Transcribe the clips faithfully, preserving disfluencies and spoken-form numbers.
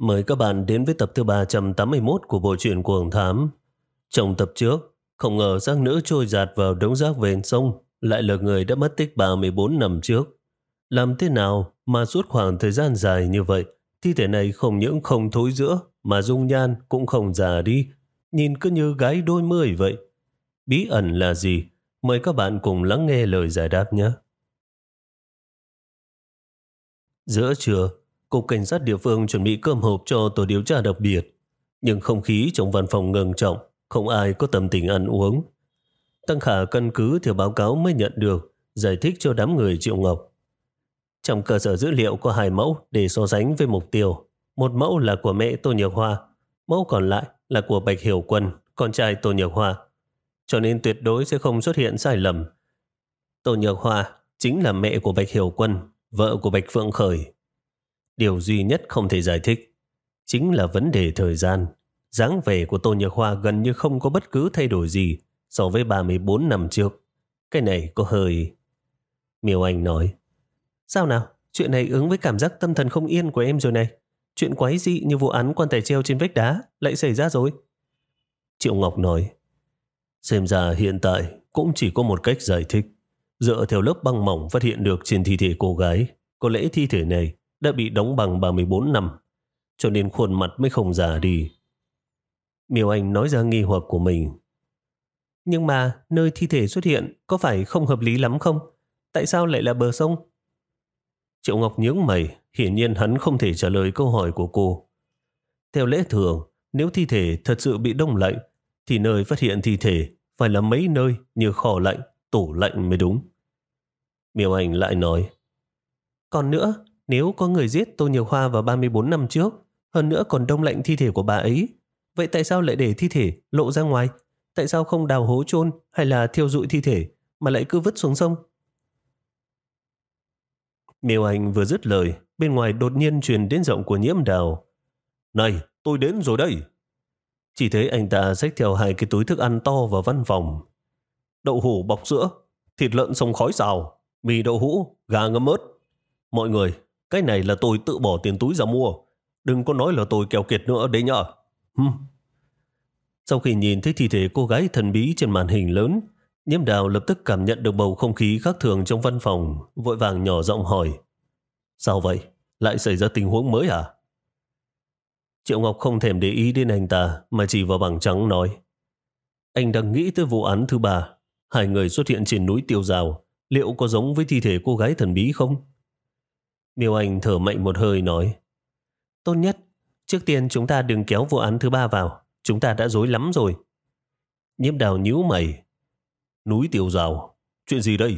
Mời các bạn đến với tập thứ ba trăm tám mươi mốt của bộ truyện Cuồng Thám. Trong tập trước, không ngờ xác nữ trôi dạt vào đống rác ven sông lại là người đã mất tích ba mươi bốn năm trước. Làm thế nào mà suốt khoảng thời gian dài như vậy, thi thể này không những không thối rữa mà dung nhan cũng không già đi, nhìn cứ như gái đôi mươi vậy. Bí ẩn là gì? Mời các bạn cùng lắng nghe lời giải đáp nhé. Giữa trưa, Cục Cảnh sát địa phương chuẩn bị cơm hộp cho tổ điều tra đặc biệt. Nhưng không khí trong văn phòng ngưng trọng, không ai có tâm tình ăn uống. Tăng Khả căn cứ theo báo cáo mới nhận được, giải thích cho đám người Triệu Ngọc. Trong cơ sở dữ liệu có hai mẫu để so sánh với mục tiêu. Một mẫu là của mẹ Tô Nhược Hoa, mẫu còn lại là của Bạch Hiểu Quân, con trai Tô Nhược Hoa. Cho nên tuyệt đối sẽ không xuất hiện sai lầm. Tô Nhược Hoa chính là mẹ của Bạch Hiểu Quân, vợ của Bạch Phượng Khởi. Điều duy nhất không thể giải thích chính là vấn đề thời gian. Dáng vẻ của Tô Nhược Hoa gần như không có bất cứ thay đổi gì so với ba mươi bốn năm trước. Cái này có hơi... Miêu Anh nói. Sao nào? Chuyện này ứng với cảm giác tâm thần không yên của em rồi này. Chuyện quái dị như vụ án quan tài treo trên vách đá lại xảy ra rồi. Triệu Ngọc nói. Xem ra hiện tại cũng chỉ có một cách giải thích. Dựa theo lớp băng mỏng phát hiện được trên thi thể cô gái, có lẽ thi thể này đã bị đóng bằng ba mươi bốn năm, cho nên khuôn mặt mới không già đi. Miêu Anh nói ra nghi hoặc của mình. Nhưng mà nơi thi thể xuất hiện có phải không hợp lý lắm không? Tại sao lại là bờ sông? Triệu Ngọc nhướng mày, hiển nhiên hắn không thể trả lời câu hỏi của cô. Theo lẽ thường, nếu thi thể thật sự bị đông lạnh, thì nơi phát hiện thi thể phải là mấy nơi như kho lạnh, tủ lạnh mới đúng. Miêu Anh lại nói. Còn nữa, nếu có người giết Tô Nhược Hoa vào ba mươi bốn năm trước, hơn nữa còn đông lạnh thi thể của bà ấy, vậy tại sao lại để thi thể lộ ra ngoài? Tại sao không đào hố chôn hay là thiêu rụi thi thể mà lại cứ vứt xuống sông? Miêu Anh vừa dứt lời, bên ngoài đột nhiên truyền đến giọng của Nhiễm Đào. Này, tôi đến rồi đây. Chỉ thấy anh ta xách theo hai cái túi thức ăn to vào văn phòng. Đậu hũ bọc sữa, thịt lợn xông khói xào, mì đậu hũ, gà ngâm ớt. Mọi người, cái này là tôi tự bỏ tiền túi ra mua. Đừng có nói là tôi keo kiệt nữa đấy nhở. Hừm. Sau khi nhìn thấy thi thể cô gái thần bí trên màn hình lớn, Nhiễm Đào lập tức cảm nhận được bầu không khí khác thường trong văn phòng, vội vàng nhỏ giọng hỏi. Sao vậy? Lại xảy ra tình huống mới à? Triệu Ngọc không thèm để ý đến anh ta mà chỉ vào bảng trắng nói. Anh đang nghĩ tới vụ án thứ ba. Hai người xuất hiện trên núi Tiêu Rào. Liệu có giống với thi thể cô gái thần bí không? Miêu Anh thở mạnh một hơi nói. Tốt nhất, trước tiên chúng ta đừng kéo vụ án thứ ba vào. Chúng ta đã rối lắm rồi. Nhiễm Đào nhíu mày. Núi Tiêu Rào? Chuyện gì đây?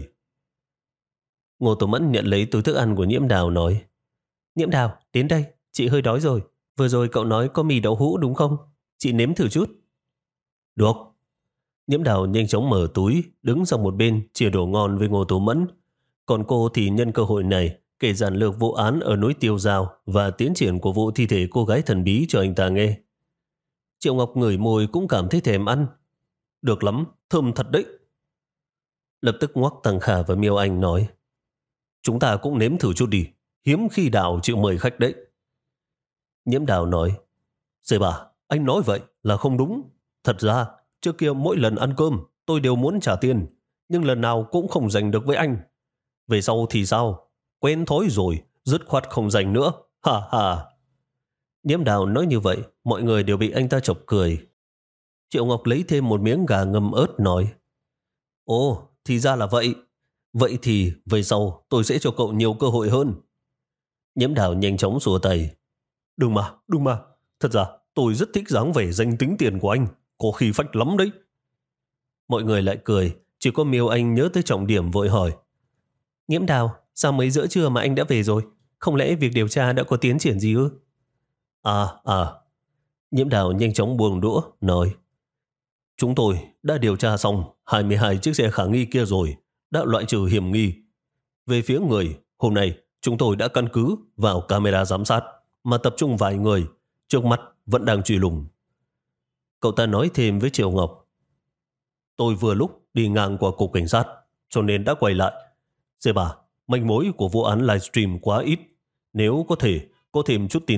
Ngô Tổ Mẫn nhận lấy túi thức ăn của Nhiễm Đào nói. Nhiễm Đào, đến đây, chị hơi đói rồi. Vừa rồi cậu nói có mì đậu hũ đúng không? Chị nếm thử chút. Được. Nhiễm Đào nhanh chóng mở túi, đứng sang một bên chia đồ ngon với Ngô Tổ Mẫn. Còn cô thì nhân cơ hội này kể giản lược vụ án ở núi Tiêu Rào và tiến triển của vụ thi thể cô gái thần bí cho anh ta nghe. Triệu Ngọc ngửi môi cũng cảm thấy thèm ăn. Được lắm, thơm thật đấy. Lập tức ngoắc Tăng Khả và Miêu Anh nói. Chúng ta cũng nếm thử chút đi, hiếm khi Đào chịu mời khách đấy. Nhiễm Đào nói. Dì bà, anh nói vậy là không đúng. Thật ra, trước kia mỗi lần ăn cơm tôi đều muốn trả tiền, nhưng lần nào cũng không giành được với anh. Về sau thì sao? Quen thói rồi, dứt khoát không giành nữa. Ha ha. Nhiễm Đào nói như vậy, mọi người đều bị anh ta chọc cười. Triệu Ngọc lấy thêm một miếng gà ngâm ớt nói. Ồ, thì ra là vậy. Vậy thì về sau tôi sẽ cho cậu nhiều cơ hội hơn. Nhiễm Đào nhanh chóng xua tay. Đừng mà, đừng mà. Thật ra tôi rất thích dáng vẻ danh tính tiền của anh. Có khi phách lắm đấy. Mọi người lại cười. Chỉ có Miêu Anh nhớ tới trọng điểm vội hỏi. Nhiễm Đào, sao mấy giữa trưa mà anh đã về rồi? Không lẽ việc điều tra đã có tiến triển gì ư? À, à. Nhiễm Đào nhanh chóng buông đũa, nói. Chúng tôi đã điều tra xong hai mươi hai chiếc xe khả nghi kia rồi, đã loại trừ hiểm nghi. Về phía người, hôm nay chúng tôi đã căn cứ vào camera giám sát mà tập trung vài người, trước mắt vẫn đang truy lùng. Cậu ta nói thêm với Triệu Ngọc. Tôi vừa lúc đi ngang qua cục cảnh sát, cho nên đã quay lại. Dê bà, manh mối của vụ án livestream quá ít. Nếu có thể có thêm chút tin tức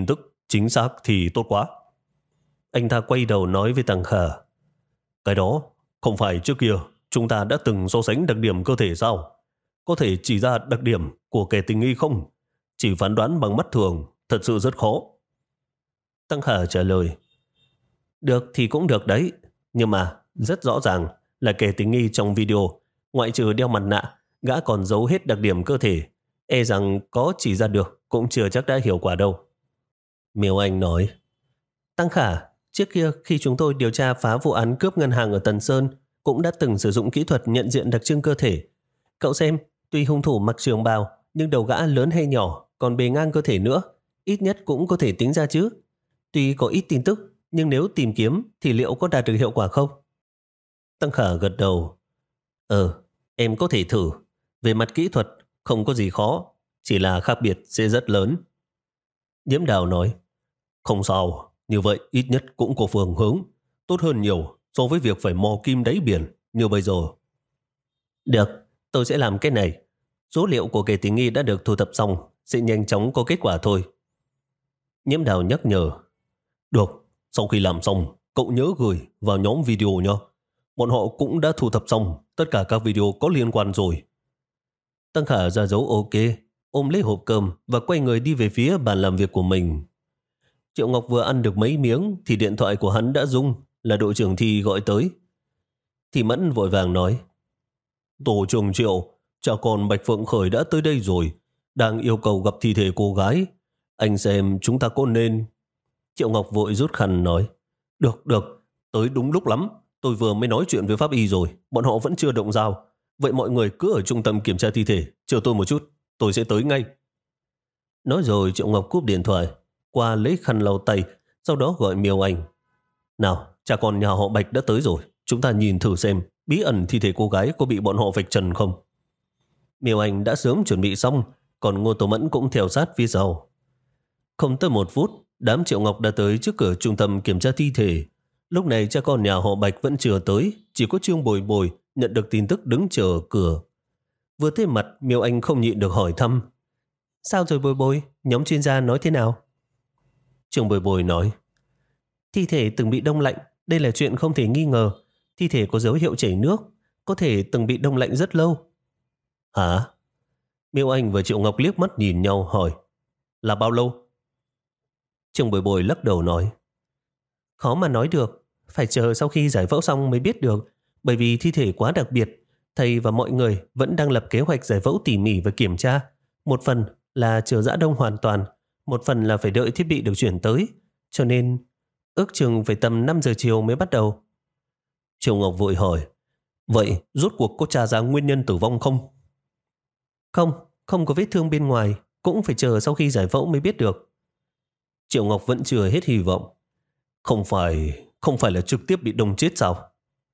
chính xác thì tốt quá. Anh ta quay đầu nói với Tăng Khả. Cái đó, không phải trước kia chúng ta đã từng so sánh đặc điểm cơ thể sao? Có thể chỉ ra đặc điểm của kẻ tình nghi không? Chỉ phán đoán bằng mắt thường, thật sự rất khó. Tăng Khả trả lời. Được thì cũng được đấy, nhưng mà rất rõ ràng là kẻ tình nghi trong video, ngoại trừ đeo mặt nạ, gã còn giấu hết đặc điểm cơ thể. E rằng có chỉ ra được cũng chưa chắc đã hiệu quả đâu. Miêu Anh nói. Tăng Khả, trước kia khi chúng tôi điều tra phá vụ án cướp ngân hàng ở Tần Sơn, cũng đã từng sử dụng kỹ thuật nhận diện đặc trưng cơ thể. Cậu xem, tuy hung thủ mặc trường bào, nhưng đầu gã lớn hay nhỏ, còn bề ngang cơ thể nữa, ít nhất cũng có thể tính ra chứ. Tuy có ít tin tức, nhưng nếu tìm kiếm thì liệu có đạt được hiệu quả không? Tăng Khả gật đầu. Ờ, em có thể thử. Về mặt kỹ thuật, không có gì khó, chỉ là khác biệt sẽ rất lớn. Nhiễm Đào nói. Không sao, như vậy ít nhất cũng có phương hướng, tốt hơn nhiều so với việc phải mò kim đáy biển như bây giờ. Được, tôi sẽ làm cái này. Số liệu của kẻ tình nghi đã được thu thập xong, sẽ nhanh chóng có kết quả thôi. Nhiễm Đào nhắc nhở. Được, sau khi làm xong, cậu nhớ gửi vào nhóm video nhé. Bọn họ cũng đã thu thập xong tất cả các video có liên quan rồi. Tăng Khả ra dấu ok, ôm lấy hộp cơm và quay người đi về phía bàn làm việc của mình. Triệu Ngọc vừa ăn được mấy miếng thì điện thoại của hắn đã rung, là đội trưởng Thi gọi tới. Thì Mẫn vội vàng nói. Tổ trưởng Triệu, cha con Bạch Phượng Khởi đã tới đây rồi, đang yêu cầu gặp thi thể cô gái. Anh xem chúng ta có nên... Triệu Ngọc vội rút khăn nói. Được, được, tới đúng lúc lắm. Tôi vừa mới nói chuyện với pháp y rồi, bọn họ vẫn chưa động dao. Vậy mọi người cứ ở trung tâm kiểm tra thi thể, chờ tôi một chút, tôi sẽ tới ngay. Nói rồi Triệu Ngọc cúp điện thoại, qua lấy khăn lau tay, sau đó gọi Miêu Anh. Nào, cha con nhà họ Bạch đã tới rồi, chúng ta nhìn thử xem bí ẩn thi thể cô gái có bị bọn họ vạch trần không. Miêu Anh đã sớm chuẩn bị xong, còn Ngô Tố Mẫn cũng theo sát phía sau. Không tới một phút, đám Triệu Ngọc đã tới trước cửa trung tâm kiểm tra thi thể. Lúc này cha con nhà họ Bạch vẫn chưa tới, chỉ có Trương Bồi Bồi nhận được tin tức đứng chờ ở cửa. Vừa thấy mặt, Miêu Anh không nhịn được hỏi thăm. Sao rồi Bồi Bồi, nhóm chuyên gia nói thế nào? Trương Bồi Bồi nói. Thi thể từng bị đông lạnh, đây là chuyện không thể nghi ngờ. Thi thể có dấu hiệu chảy nước, có thể từng bị đông lạnh rất lâu. Hả? Miêu Anh và Triệu Ngọc liếc mắt nhìn nhau hỏi. Là bao lâu? Trương Bồi Bồi lắc đầu nói. Khó mà nói được, phải chờ sau khi giải phẫu xong mới biết được, bởi vì thi thể quá đặc biệt, thầy và mọi người vẫn đang lập kế hoạch giải phẫu tỉ mỉ và kiểm tra. Một phần là chờ rã đông hoàn toàn, một phần là phải đợi thiết bị được chuyển tới, cho nên ước chừng phải tầm năm giờ chiều mới bắt đầu. Triệu Ngọc vội hỏi, vậy rốt cuộc có tra ra nguyên nhân tử vong không? Không, không có vết thương bên ngoài, cũng phải chờ sau khi giải phẫu mới biết được. Triệu Ngọc vẫn chưa hết hy vọng. Không phải, không phải là trực tiếp bị đông chết sao?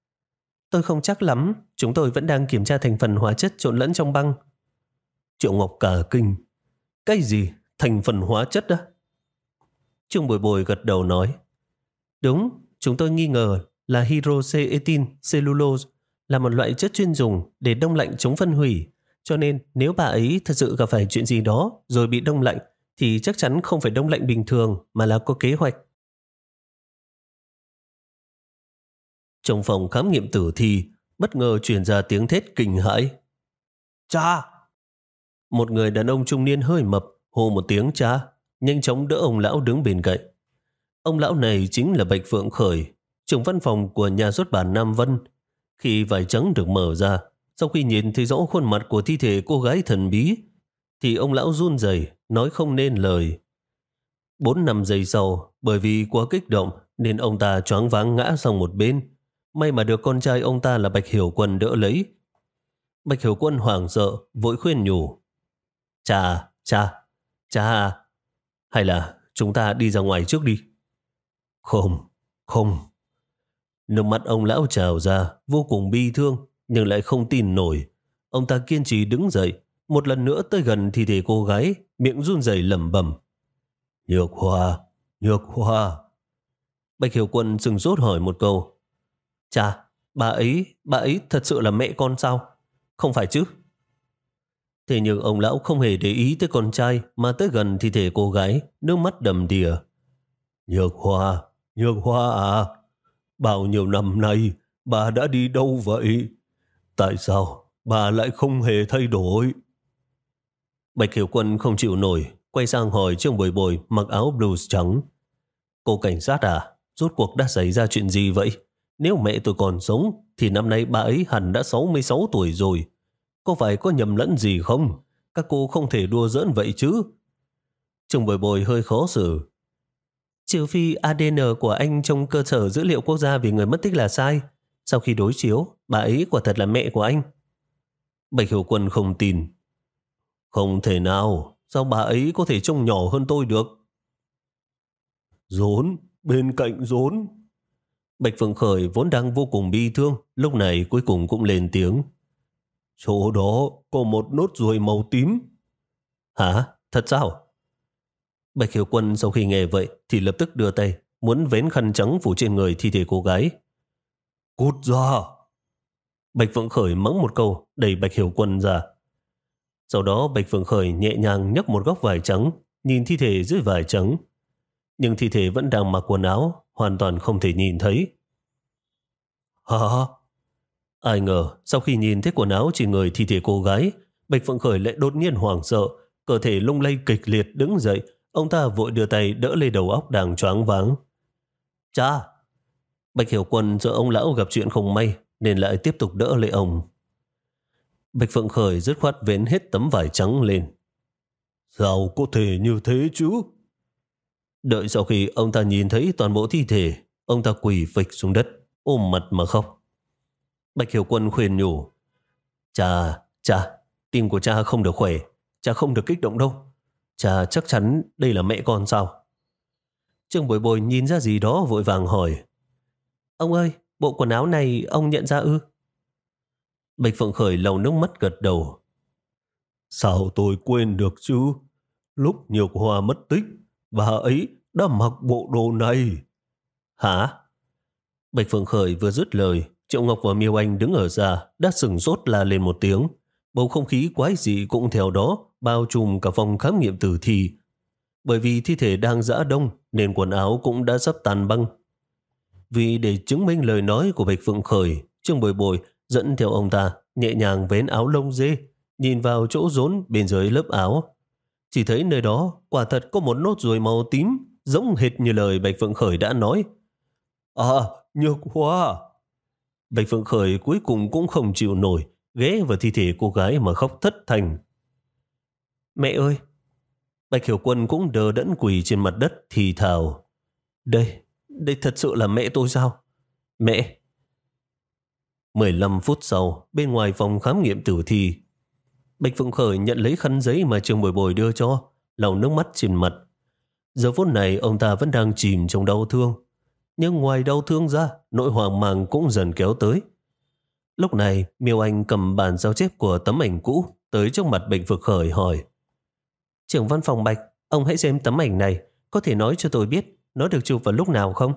Tôi không chắc lắm, chúng tôi vẫn đang kiểm tra thành phần hóa chất trộn lẫn trong băng. Triệu Ngọc cả kinh. Cái gì? Thành phần hóa chất á? Trương Bồi Bồi gật đầu nói. Đúng, chúng tôi nghi ngờ là hydroxyethyl cellulose, là một loại chất chuyên dùng để đông lạnh chống phân hủy. Cho nên nếu bà ấy thật sự gặp phải chuyện gì đó rồi bị đông lạnh thì chắc chắn không phải đông lạnh bình thường mà là có kế hoạch. Trong phòng khám nghiệm tử thi, bất ngờ truyền ra tiếng thét kinh hãi. Cha! Một người đàn ông trung niên hơi mập hô một tiếng cha, nhanh chóng đỡ ông lão đứng bên cạnh. Ông lão này chính là Bạch Phượng Khởi, trưởng văn phòng của nhà xuất bản Nam Vân. Khi vải trắng được mở ra, sau khi nhìn thấy rõ khuôn mặt của thi thể cô gái thần bí, thì ông lão run rẩy nói không nên lời. Bốn năm giây sau, bởi vì quá kích động nên ông ta choáng váng ngã sang một bên. May mà được con trai ông ta là Bạch Hiểu Quân đỡ lấy. Bạch Hiểu Quân hoảng sợ, vội khuyên nhủ. Cha, cha, cha, hay là chúng ta đi ra ngoài trước đi. Không, không. Nước mắt ông lão trào ra, vô cùng bi thương, nhưng lại không tin nổi. Ông ta kiên trì đứng dậy, một lần nữa tới gần thi thể cô gái, miệng run rẩy lẩm bẩm. Nhược Hoa, Nhược Hoa. Bạch Hiểu Quân sừng sốt hỏi một câu. Chà, bà ấy, bà ấy thật sự là mẹ con sao? Không phải chứ? Thế nhưng ông lão không hề để ý tới con trai mà tới gần thi thể cô gái, nước mắt đầm đìa. Nhược Hoa, Nhược Hoa à, bao nhiêu năm nay bà đã đi đâu vậy? Tại sao bà lại không hề thay đổi? Bạch Hiểu Quân không chịu nổi, quay sang hỏi Trương Bồi Bồi mặc áo blues trắng. Cô cảnh sát à, rốt cuộc đã xảy ra chuyện gì vậy? Nếu mẹ tôi còn sống, thì năm nay bà ấy hẳn đã sáu mươi sáu tuổi rồi. Có phải có nhầm lẫn gì không? Các cô không thể đùa giỡn vậy chứ. Trương Bồi Bồi hơi khó xử. Trừ phi a đê en của anh trong cơ sở dữ liệu quốc gia về người mất tích là sai. Sau khi đối chiếu, bà ấy quả thật là mẹ của anh. Bạch Hiểu Quân không tin. Không thể nào, sao bà ấy có thể trông nhỏ hơn tôi được? Rốn, bên cạnh rốn. Bạch Phượng Khởi vốn đang vô cùng bi thương, lúc này cuối cùng cũng lên tiếng. Chỗ đó có một nốt ruồi màu tím. Hả? Thật sao? Bạch Hiểu Quân sau khi nghe vậy thì lập tức đưa tay, muốn vén khăn trắng phủ trên người thi thể cô gái. Cút ra! Bạch Phượng Khởi mắng một câu, đẩy Bạch Hiểu Quân ra. Sau đó Bạch Phượng Khởi nhẹ nhàng nhấc một góc vải trắng, nhìn thi thể dưới vải trắng. Nhưng thi thể vẫn đang mặc quần áo, hoàn toàn không thể nhìn thấy. Hả? Ai ngờ, sau khi nhìn thấy quần áo trên người thi thể cô gái, Bạch Phượng Khởi lại đột nhiên hoảng sợ, cơ thể lung lay kịch liệt đứng dậy, ông ta vội đưa tay đỡ lấy đầu óc đang choáng váng. Cha! Bạch Hiểu Quân sợ ông lão gặp chuyện không may, nên lại tiếp tục đỡ lấy ông. Bạch Phượng Khởi dứt khoát vén hết tấm vải trắng lên. Sao có thể như thế chứ? Đợi sau khi ông ta nhìn thấy toàn bộ thi thể, ông ta quỳ phịch xuống đất, ôm mặt mà khóc. Bạch Hiểu Quân khuyên nhủ. Cha, cha, tim của cha không được khỏe, cha không được kích động đâu. Cha chắc chắn đây là mẹ con sao? Trương Bồi Bồi nhìn ra gì đó vội vàng hỏi. Ông ơi, bộ quần áo này ông nhận ra ư? Bạch Phượng Khởi lau nước mắt gật đầu. Sao tôi quên được chứ? Lúc Nhược Hoa mất tích, bà ấy đã mặc bộ đồ này. Hả? Bạch Phượng Khởi vừa dứt lời, Triệu Ngọc và Miêu Anh đứng ở xa đã sừng sốt la lên một tiếng. Bầu không khí quái dị cũng theo đó bao trùm cả phòng khám nghiệm tử thi. Bởi vì thi thể đang rã đông nên quần áo cũng đã sắp tan băng. Vì để chứng minh lời nói của Bạch Phượng Khởi, Trương Bồi Bồi dẫn theo ông ta nhẹ nhàng vén áo lông dê, nhìn vào chỗ rốn bên dưới lớp áo. Chỉ thấy nơi đó quả thật có một nốt ruồi màu tím, giống hệt như lời Bạch Phượng Khởi đã nói. À, Nhược Hoa! Bạch Phượng Khởi cuối cùng cũng không chịu nổi, ghé vào thi thể cô gái mà khóc thất thành. Mẹ ơi! Bạch Hiểu Quân cũng đờ đẫn quỳ trên mặt đất thì thào. Đây, đây thật sự là mẹ tôi sao? Mẹ! mười lăm phút sau, bên ngoài phòng khám nghiệm tử thi, Bạch Phượng Khởi nhận lấy khăn giấy mà Trương Bồi Bồi đưa cho, lau nước mắt trên mặt. Giờ phút này ông ta vẫn đang chìm trong đau thương. Nhưng ngoài đau thương ra, nỗi hoang mang cũng dần kéo tới. Lúc này, Miêu Anh cầm bản sao chép của tấm ảnh cũ tới trước mặt Bạch Phượng Khởi hỏi. Trưởng văn phòng Bạch, ông hãy xem tấm ảnh này, có thể nói cho tôi biết nó được chụp vào lúc nào không?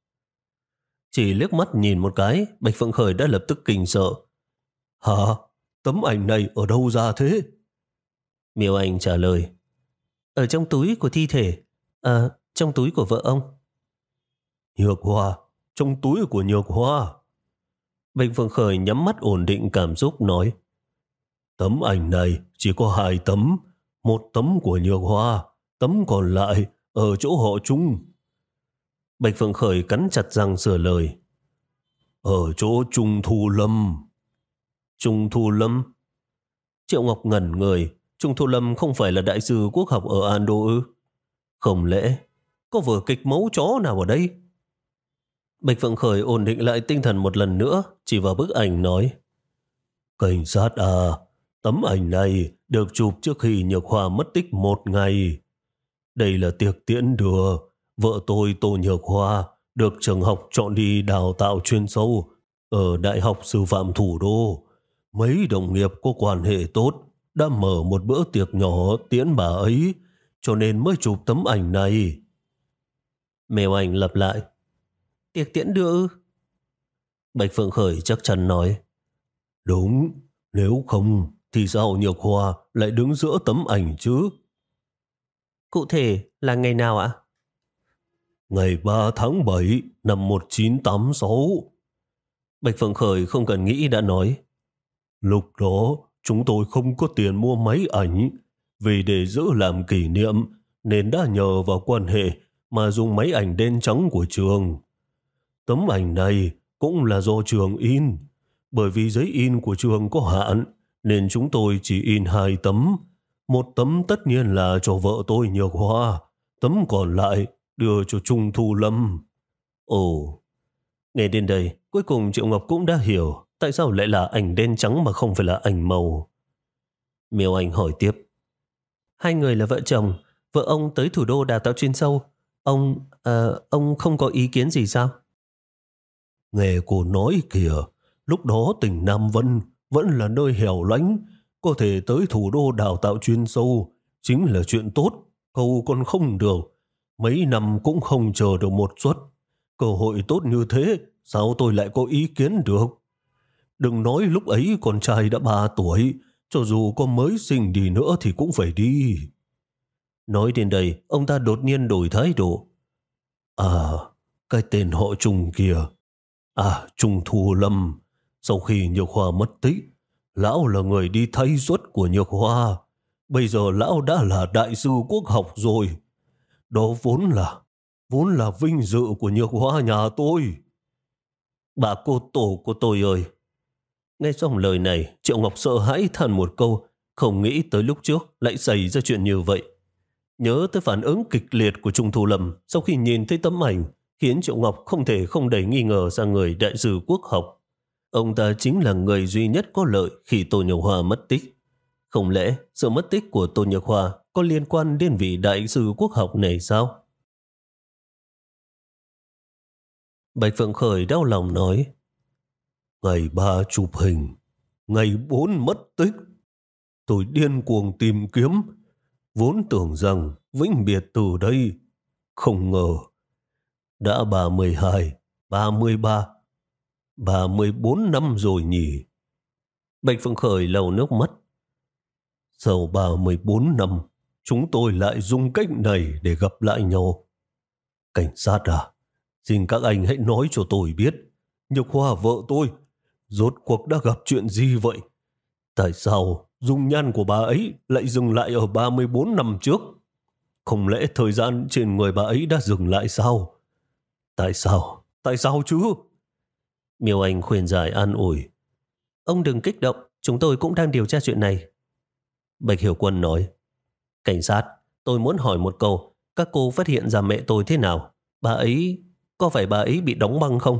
Chỉ liếc mắt nhìn một cái, Bạch Phượng Khởi đã lập tức kinh sợ. Hả? Tấm ảnh này ở đâu ra thế? Miêu Anh trả lời. Ở trong túi của thi thể. À, trong túi của vợ ông. Nhược Hoa, trong túi của Nhược Hoa. Bạch Phượng Khởi nhắm mắt ổn định cảm xúc nói. Tấm ảnh này chỉ có hai tấm. Một tấm của Nhược Hoa, tấm còn lại ở chỗ họ Trung. Bạch Phượng Khởi cắn chặt răng sửa lời. Ở chỗ Trung Thu Lâm. Trung Thu Lâm? Triệu Ngọc ngẩn người. Trung Thu Lâm không phải là đại sư quốc học ở Ando ư? Không lẽ có vở kịch máu chó nào ở đây? Bạch Phượng Khởi ổn định lại tinh thần một lần nữa, chỉ vào bức ảnh nói. Cảnh sát à, tấm ảnh này được chụp trước khi Nhược Hoa mất tích một ngày. Đây là tiệc tiễn đưa. Vợ tôi Tô Nhược Hoa được trường học chọn đi đào tạo chuyên sâu ở Đại học Sư phạm Thủ đô. Mấy đồng nghiệp có quan hệ tốt đã mở một bữa tiệc nhỏ tiễn bà ấy, cho nên mới chụp tấm ảnh này. Mèo Anh lặp lại. Tiệc tiễn đưa ư? Bạch Phượng Khởi chắc chắn nói. Đúng, nếu không thì sao Nhược Hoa lại đứng giữa tấm ảnh chứ? Cụ thể là ngày nào ạ? Ngày ba tháng bảy năm một nghìn chín trăm tám mươi sáu. Bạch Phượng Khởi không cần nghĩ đã nói. Lúc đó chúng tôi không có tiền mua máy ảnh, vì để giữ làm kỷ niệm nên đã nhờ vào quan hệ mà dùng máy ảnh đen trắng của trường. Tấm ảnh này cũng là do trường in, bởi vì giấy in của trường có hạn nên chúng tôi chỉ in hai tấm. Một tấm tất nhiên là cho vợ tôi Nhược Hoa, tấm còn lại đưa cho Trung Thu Lâm. Ồ, nghe đến đây, cuối cùng Triệu Ngọc cũng đã hiểu tại sao lại là ảnh đen trắng mà không phải là ảnh màu. Miêu Anh hỏi tiếp. Hai người là vợ chồng, vợ ông tới thủ đô đào tạo chuyên sâu. Ông, à, ông không có ý kiến gì sao? Nghe cô nói kìa, lúc đó tỉnh Nam Vân vẫn là nơi hẻo lánh, có thể tới thủ đô đào tạo chuyên sâu chính là chuyện tốt, câu còn không được. Mấy năm cũng không chờ được một suất. Cơ hội tốt như thế, sao tôi lại có ý kiến được? Đừng nói lúc ấy con trai đã ba tuổi, cho dù có mới sinh đi nữa thì cũng phải đi. Nói đến đây, ông ta đột nhiên đổi thái độ. À, cái tên họ Trung kia. À, Trung Thu Lâm. Sau khi Nhược Hoa mất tích, lão là người đi thay xuất của Nhược Hoa. Bây giờ lão đã là đại sư quốc học rồi. Đó vốn là, vốn là vinh dự của Nhược Hoa nhà tôi. Bà cô tổ của tôi ơi! Nghe xong lời này, Triệu Ngọc sợ hãi than một câu, không nghĩ tới lúc trước lại xảy ra chuyện như vậy. Nhớ tới phản ứng kịch liệt của Trung Thu Lâm sau khi nhìn thấy tấm ảnh, khiến Triệu Ngọc không thể không đẩy nghi ngờ sang người đại sư quốc học. Ông ta chính là người duy nhất có lợi khi Tô Nhược Hoa mất tích. Không lẽ sự mất tích của Tô Nhược Hoa có liên quan đến vị đại sư quốc học này sao? Bạch Phượng Khởi đau lòng nói. Ngày ba chụp hình, ngày bốn mất tích. Tôi điên cuồng tìm kiếm, vốn tưởng rằng vĩnh biệt từ đây. Không ngờ, đã ba mươi hai, ba mươi ba, ba mươi bốn năm rồi nhỉ. Bạch Phượng Khởi lau nước mắt. Sau ba mươi bốn năm, chúng tôi lại dùng cách này để gặp lại nhau. Cảnh sát à, xin các anh hãy nói cho tôi biết, Nhược Hoa vợ tôi rốt cuộc đã gặp chuyện gì vậy? Tại sao dung nhan của bà ấy lại dừng lại ở ba mươi bốn năm trước? Không lẽ thời gian trên người bà ấy đã dừng lại sao? Tại sao? Tại sao chứ? Miêu Anh khuyên giải an ủi. Ông đừng kích động, chúng tôi cũng đang điều tra chuyện này. Bạch Hiểu Quân nói. Cảnh sát, tôi muốn hỏi một câu, các cô phát hiện ra mẹ tôi thế nào? Bà ấy, có phải bà ấy bị đóng băng không?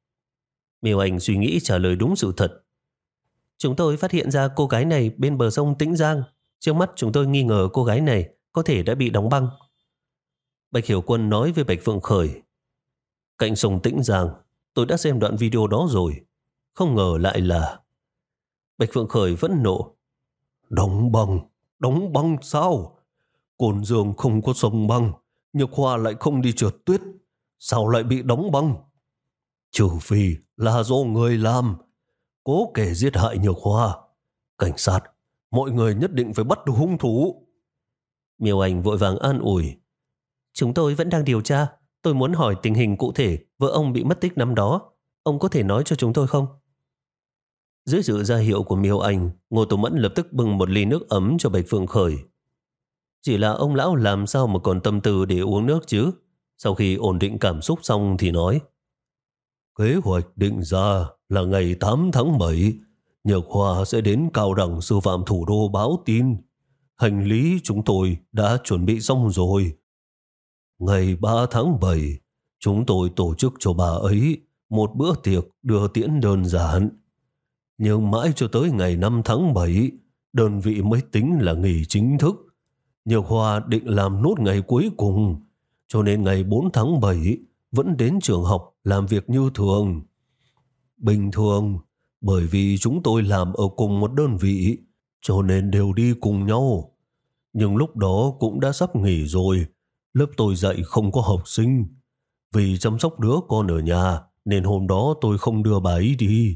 Miêu Anh suy nghĩ trả lời đúng sự thật. Chúng tôi phát hiện ra cô gái này bên bờ sông Tĩnh Giang. Trước mắt chúng tôi nghi ngờ cô gái này có thể đã bị đóng băng. Bạch Hiểu Quân nói với Bạch Phượng Khởi. Cạnh sông Tĩnh Giang, tôi đã xem đoạn video đó rồi. Không ngờ lại là... Bạch Phượng Khởi vẫn nộ. Đóng băng? Đóng băng sao? Cồn Dương không có sông băng, Nhược Hoa lại không đi trượt tuyết. Sao lại bị đóng băng? Trừ phi là do người làm, cố kẻ giết hại Nhược Hoa. Cảnh sát, mọi người nhất định phải bắt được hung thủ. Miêu Anh vội vàng an ủi. Chúng tôi vẫn đang điều tra. Tôi muốn hỏi tình hình cụ thể vợ ông bị mất tích năm đó. Ông có thể nói cho chúng tôi không? Dưới sự ra hiệu của Miêu Anh, Ngô Tố Mẫn lập tức bưng một ly nước ấm cho Bạch Phượng Khởi. Chỉ là ông lão làm sao mà còn tâm tư để uống nước chứ? Sau khi ổn định cảm xúc xong thì nói. Kế hoạch định ra là ngày tám tháng bảy, Nhược Hoa sẽ đến cao đẳng sư phạm thủ đô báo tin. Hành lý chúng tôi đã chuẩn bị xong rồi. Ngày ba tháng bảy, chúng tôi tổ chức cho bà ấy một bữa tiệc đưa tiễn đơn giản. Nhưng mãi cho tới ngày năm tháng bảy, đơn vị mới tính là nghỉ chính thức. Nhược Hoa định làm nốt ngày cuối cùng, cho nên ngày bốn tháng bảy vẫn đến trường học làm việc như thường. Bình thường, bởi vì chúng tôi làm ở cùng một đơn vị, cho nên đều đi cùng nhau. Nhưng lúc đó cũng đã sắp nghỉ rồi, lớp tôi dạy không có học sinh. Vì chăm sóc đứa con ở nhà, nên hôm đó tôi không đưa bà ấy đi.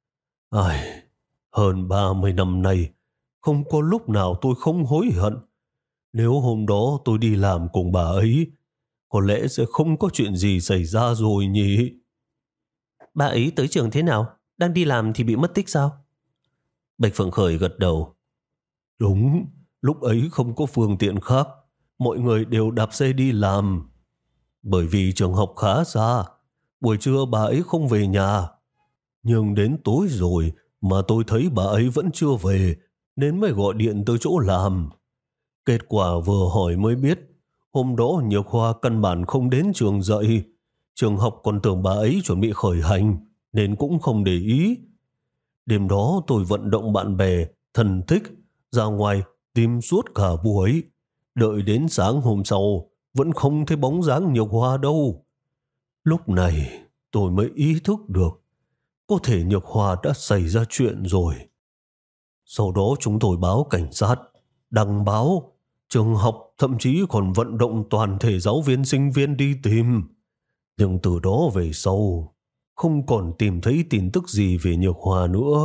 Ai, hơn ba mươi năm nay, không có lúc nào tôi không hối hận. Nếu hôm đó tôi đi làm cùng bà ấy, có lẽ sẽ không có chuyện gì xảy ra rồi nhỉ? Bà ấy tới trường thế nào? Đang đi làm thì bị mất tích sao? Bạch Phượng Khởi gật đầu. Đúng, lúc ấy không có phương tiện khác, mọi người đều đạp xe đi làm. Bởi vì trường học khá xa, buổi trưa bà ấy không về nhà. Nhưng đến tối rồi mà tôi thấy bà ấy vẫn chưa về, nên mới gọi điện tới chỗ làm. Kết quả vừa hỏi mới biết, hôm đó Nhược Hoa căn bản không đến trường dạy. Trường học còn tưởng bà ấy chuẩn bị khởi hành, nên cũng không để ý. Đêm đó tôi vận động bạn bè, thân thích, ra ngoài tìm suốt cả buổi. Đợi đến sáng hôm sau, vẫn không thấy bóng dáng Nhược Hoa đâu. Lúc này tôi mới ý thức được, có thể Nhược Hoa đã xảy ra chuyện rồi. Sau đó chúng tôi báo cảnh sát, đăng báo, trường học thậm chí còn vận động toàn thể giáo viên sinh viên đi tìm. Nhưng từ đó về sau, không còn tìm thấy tin tức gì về Nhược Hoa nữa.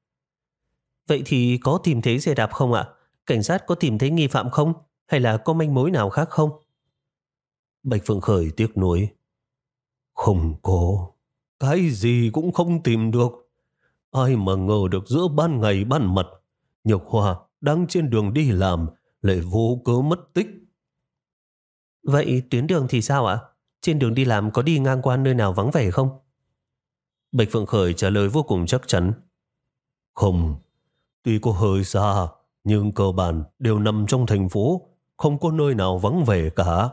Vậy thì có tìm thấy xe đạp không ạ? Cảnh sát có tìm thấy nghi phạm không? Hay là có manh mối nào khác không? Bạch Phượng Khởi tiếc nuối. Không có. Cái gì cũng không tìm được. Ai mà ngờ được giữa ban ngày ban mặt, Nhược Hoa đang trên đường đi làm lại vô cớ mất tích. Vậy tuyến đường thì sao ạ? Trên đường đi làm có đi ngang qua nơi nào vắng vẻ không? Bạch Phượng Khởi trả lời vô cùng chắc chắn. Không, tuy có hơi xa, nhưng cơ bản đều nằm trong thành phố, không có nơi nào vắng vẻ cả.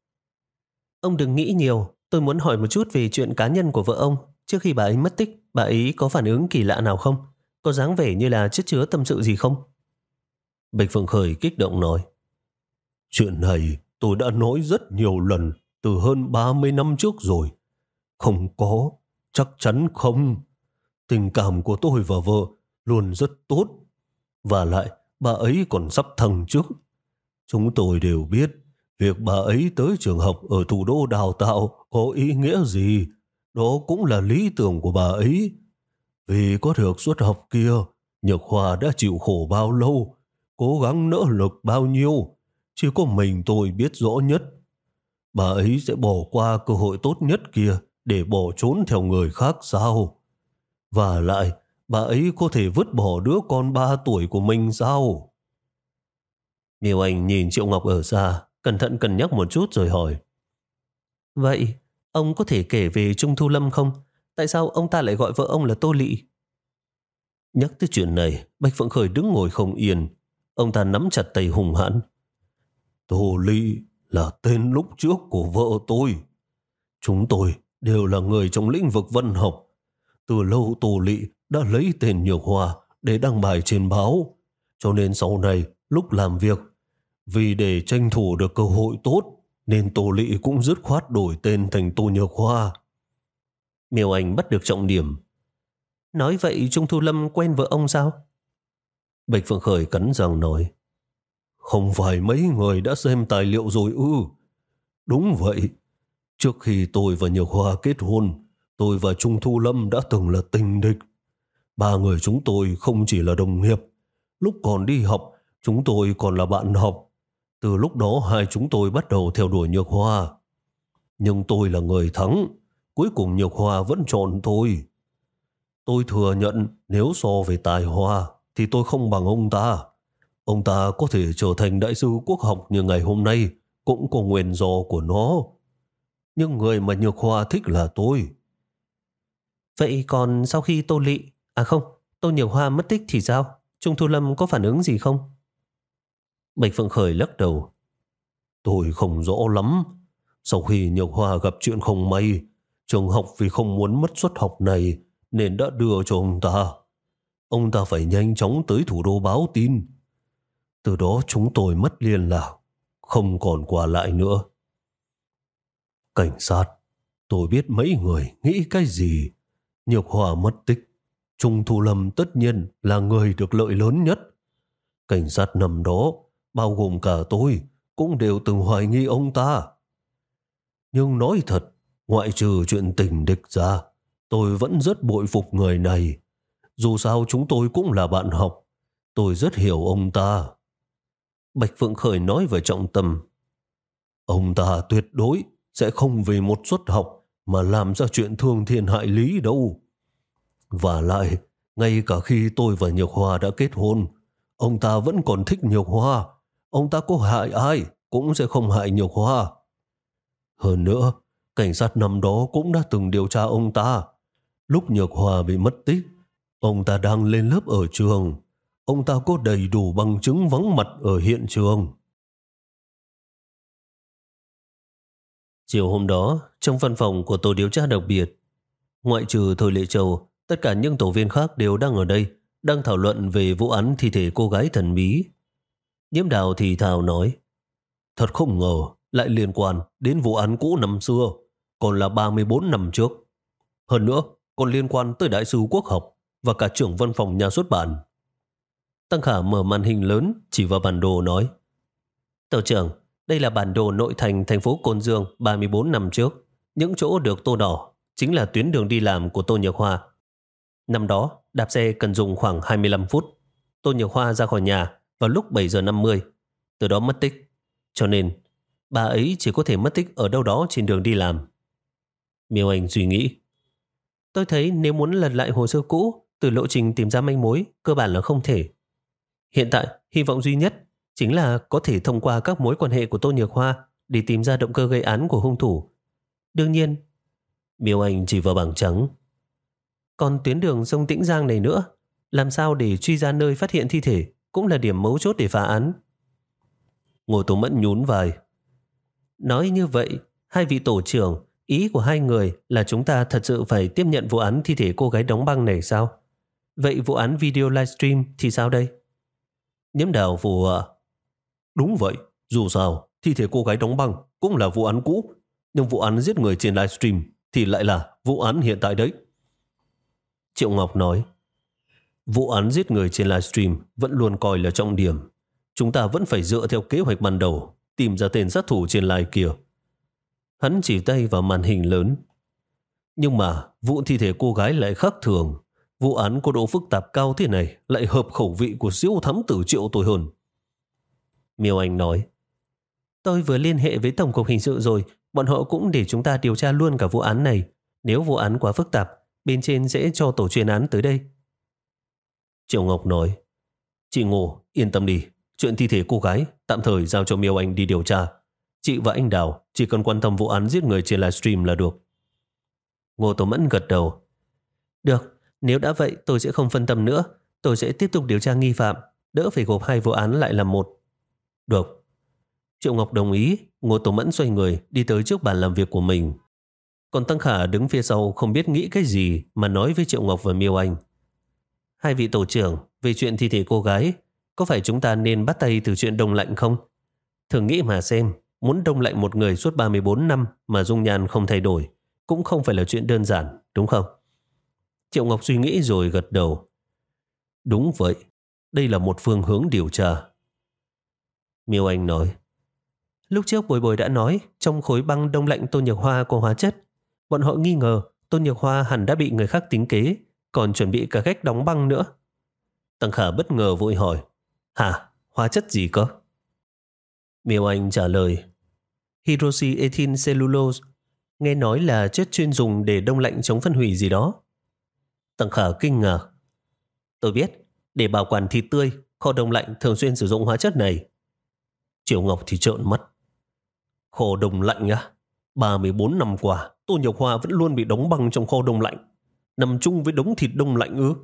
Ông đừng nghĩ nhiều, tôi muốn hỏi một chút về chuyện cá nhân của vợ ông. Trước khi bà ấy mất tích, bà ấy có phản ứng kỳ lạ nào không? Có dáng vẻ như là chất chứa tâm sự gì không? Bạch Phượng Khởi kích động nói. Chuyện này tôi đã nói rất nhiều lần từ hơn ba mươi năm trước rồi. Không có, chắc chắn không. Tình cảm của tôi và vợ luôn rất tốt. Và lại, bà ấy còn sắp thăng chức. Chúng tôi đều biết việc bà ấy tới trường học ở thủ đô đào tạo có ý nghĩa gì. Đó cũng là lý tưởng của bà ấy. Vì có được suất học kia, Nhược Hoa đã chịu khổ bao lâu, cố gắng nỗ lực bao nhiêu. Chỉ có mình tôi biết rõ nhất. Bà ấy sẽ bỏ qua cơ hội tốt nhất kia để bỏ trốn theo người khác sao? Và lại, bà ấy có thể vứt bỏ đứa con ba tuổi của mình sao? Miêu Anh nhìn Triệu Ngọc ở xa, cẩn thận cân nhắc một chút rồi hỏi. Vậy, ông có thể kể về Trung Thu Lâm không? Tại sao ông ta lại gọi vợ ông là Tô Lị? Nhắc tới chuyện này, Bạch Phượng Khởi đứng ngồi không yên. Ông ta nắm chặt tay hùng hãn. Tô Lị là tên lúc trước của vợ tôi. Chúng tôi đều là người trong lĩnh vực văn học. Từ lâu Tô Lị đã lấy tên Nhược Hoa để đăng bài trên báo. Cho nên sau này, lúc làm việc, vì để tranh thủ được cơ hội tốt, nên Tô Lị cũng dứt khoát đổi tên thành Tô Nhược Hoa. Miêu Anh bắt được trọng điểm. Nói vậy Trung Thu Lâm quen vợ ông sao? Bạch Phượng Khởi cắn răng nói. Không phải mấy người đã xem tài liệu rồi ư? Đúng vậy. Trước khi tôi và Nhược Hoa kết hôn, tôi và Trung Thu Lâm đã từng là tình địch. Ba người chúng tôi không chỉ là đồng nghiệp. Lúc còn đi học, chúng tôi còn là bạn học. Từ lúc đó hai chúng tôi bắt đầu theo đuổi Nhược Hoa. Nhưng tôi là người thắng. Cuối cùng Nhược Hoa vẫn chọn tôi. Tôi thừa nhận nếu so về tài hoa thì tôi không bằng ông ta. Ông ta có thể trở thành đại sư quốc học như ngày hôm nay cũng có nguyên do của nó. Nhưng người mà Nhược Hoa thích là tôi. Vậy còn sau khi Tô Lị, à không, Tô Nhược Hoa mất tích thì sao? Trung Thu Lâm có phản ứng gì không? Bạch Phượng Khởi lắc đầu. Tôi không rõ lắm. Sau khi Nhược Hoa gặp chuyện không may, trường học vì không muốn mất suất học này nên đã đưa cho ông ta. Ông ta phải nhanh chóng tới thủ đô báo tin. Từ đó chúng tôi mất liên lạc, không còn qua lại nữa. Cảnh sát, tôi biết mấy người nghĩ cái gì. Nhược Hoa mất tích, Trung Thu Lâm tất nhiên là người được lợi lớn nhất. Cảnh sát năm đó, bao gồm cả tôi, cũng đều từng hoài nghi ông ta. Nhưng nói thật, ngoại trừ chuyện tình địch ra, tôi vẫn rất bội phục người này. Dù sao chúng tôi cũng là bạn học, tôi rất hiểu ông ta. Bạch Phượng Khởi nói với trọng tâm. Ông ta tuyệt đối sẽ không vì một suất học mà làm ra chuyện thương thiên hại lý đâu. Và lại, ngay cả khi tôi và Nhược Hoa đã kết hôn, ông ta vẫn còn thích Nhược Hoa. Ông ta có hại ai cũng sẽ không hại Nhược Hoa. Hơn nữa, cảnh sát năm đó cũng đã từng điều tra ông ta. Lúc Nhược Hoa bị mất tích, ông ta đang lên lớp ở trường. Ông ta có đầy đủ bằng chứng vắng mặt ở hiện trường. Chiều hôm đó, trong văn phòng của tổ điều tra đặc biệt, ngoại trừ Thôi Lệ Châu, tất cả những tổ viên khác đều đang ở đây, đang thảo luận về vụ án thi thể cô gái thần bí. Nhiễm Đào thì thào nói, thật không ngờ lại liên quan đến vụ án cũ năm xưa, còn là ba mươi bốn năm trước. Hơn nữa, còn liên quan tới đại sư Quốc học và cả trưởng văn phòng nhà xuất bản. Tăng Khả mở màn hình lớn chỉ vào bản đồ nói, tổ trưởng, đây là bản đồ nội thành thành phố Côn Dương ba mươi bốn năm trước. Những chỗ được tô đỏ chính là tuyến đường đi làm của Tô Nhược Hoa. Năm đó, đạp xe cần dùng khoảng hai mươi lăm phút. Tô Nhược Hoa ra khỏi nhà vào lúc bảy giờ năm mươi, từ đó mất tích. Cho nên, bà ấy chỉ có thể mất tích ở đâu đó trên đường đi làm. Miêu Anh suy nghĩ, tôi thấy nếu muốn lật lại hồ sơ cũ, từ lộ trình tìm ra manh mối, cơ bản là không thể. Hiện tại, hy vọng duy nhất chính là có thể thông qua các mối quan hệ của Tô Nhược Hoa để tìm ra động cơ gây án của hung thủ. Đương nhiên, Miêu Anh chỉ vào bảng trắng. Còn tuyến đường sông Tĩnh Giang này nữa, làm sao để truy ra nơi phát hiện thi thể cũng là điểm mấu chốt để phá án. Ngô Tố Mẫn nhún vai. Nói như vậy, hai vị tổ trưởng, ý của hai người là chúng ta thật sự phải tiếp nhận vụ án thi thể cô gái đóng băng này sao? Vậy vụ án video livestream thì sao đây? Nhiễm Đào phụ họa. Đúng vậy, dù sao, thi thể cô gái đóng băng cũng là vụ án cũ, nhưng vụ án giết người trên livestream thì lại là vụ án hiện tại đấy. Triệu Ngọc nói, vụ án giết người trên livestream vẫn luôn coi là trọng điểm. Chúng ta vẫn phải dựa theo kế hoạch ban đầu, tìm ra tên sát thủ trên live kia. Hắn chỉ tay vào màn hình lớn. Nhưng mà vụ thi thể cô gái lại khác thường. Vụ án có độ phức tạp cao thế này lại hợp khẩu vị của siêu thám tử Triệu tôi hơn. Miêu Anh nói, tôi vừa liên hệ với Tổng cục Hình sự rồi, bọn họ cũng để chúng ta điều tra luôn cả vụ án này. Nếu vụ án quá phức tạp, bên trên sẽ cho tổ chuyên án tới đây. Triệu Ngọc nói, chị Ngô, yên tâm đi, chuyện thi thể cô gái tạm thời giao cho Miêu Anh đi điều tra. Chị và anh Đào chỉ cần quan tâm vụ án giết người trên livestream là được. Ngô Tố Mẫn gật đầu. Được, nếu đã vậy tôi sẽ không phân tâm nữa. Tôi sẽ tiếp tục điều tra nghi phạm, đỡ phải gộp hai vụ án lại làm một. Được. Triệu Ngọc đồng ý. Ngô Tố Mẫn xoay người đi tới trước bàn làm việc của mình. Còn Tăng Khả đứng phía sau không biết nghĩ cái gì mà nói với Triệu Ngọc và Miêu Anh. Hai vị tổ trưởng, về chuyện thi thể cô gái, có phải chúng ta nên bắt tay từ chuyện đông lạnh không? Thử nghĩ mà xem, muốn đông lạnh một người suốt ba mươi bốn năm mà dung nhan không thay đổi cũng không phải là chuyện đơn giản, đúng không? Triệu Ngọc suy nghĩ rồi gật đầu. Đúng vậy, đây là một phương hướng điều tra. Miêu Anh nói, lúc trước Bồi Bồi đã nói trong khối băng đông lạnh Tô Nhược Hoa có hóa chất. Bọn họ nghi ngờ Tô Nhược Hoa hẳn đã bị người khác tính kế, còn chuẩn bị cả cách đóng băng nữa. Tăng Khả bất ngờ vội hỏi, hả, hóa chất gì cơ? Miêu Anh trả lời, hydroxy ethyl cellulose, nghe nói là chất chuyên dùng để đông lạnh chống phân hủy gì đó. Tăng Khả kinh ngạc, tôi biết, để bảo quản thịt tươi, kho đông lạnh thường xuyên sử dụng hóa chất này. Triệu Ngọc thì trợn mắt, kho đông lạnh á? ba mươi bốn năm qua, Tô Nhược Hoa vẫn luôn bị đóng băng trong kho đông lạnh, nằm chung với đống thịt đông lạnh ư?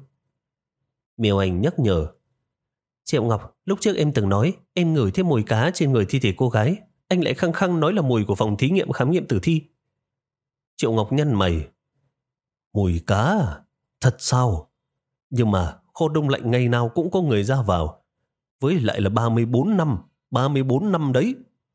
Miêu Anh nhắc nhở, Triệu Ngọc, lúc trước em từng nói em ngửi thêm mùi cá trên người thi thể cô gái, anh lại khăng khăng nói là mùi của phòng thí nghiệm khám nghiệm tử thi. Triệu Ngọc nhăn mày, mùi cá à? Thật sao? Nhưng mà kho đông lạnh ngày nào cũng có người ra vào, với lại là ba mươi bốn năm, ba mươi bốn năm đấy.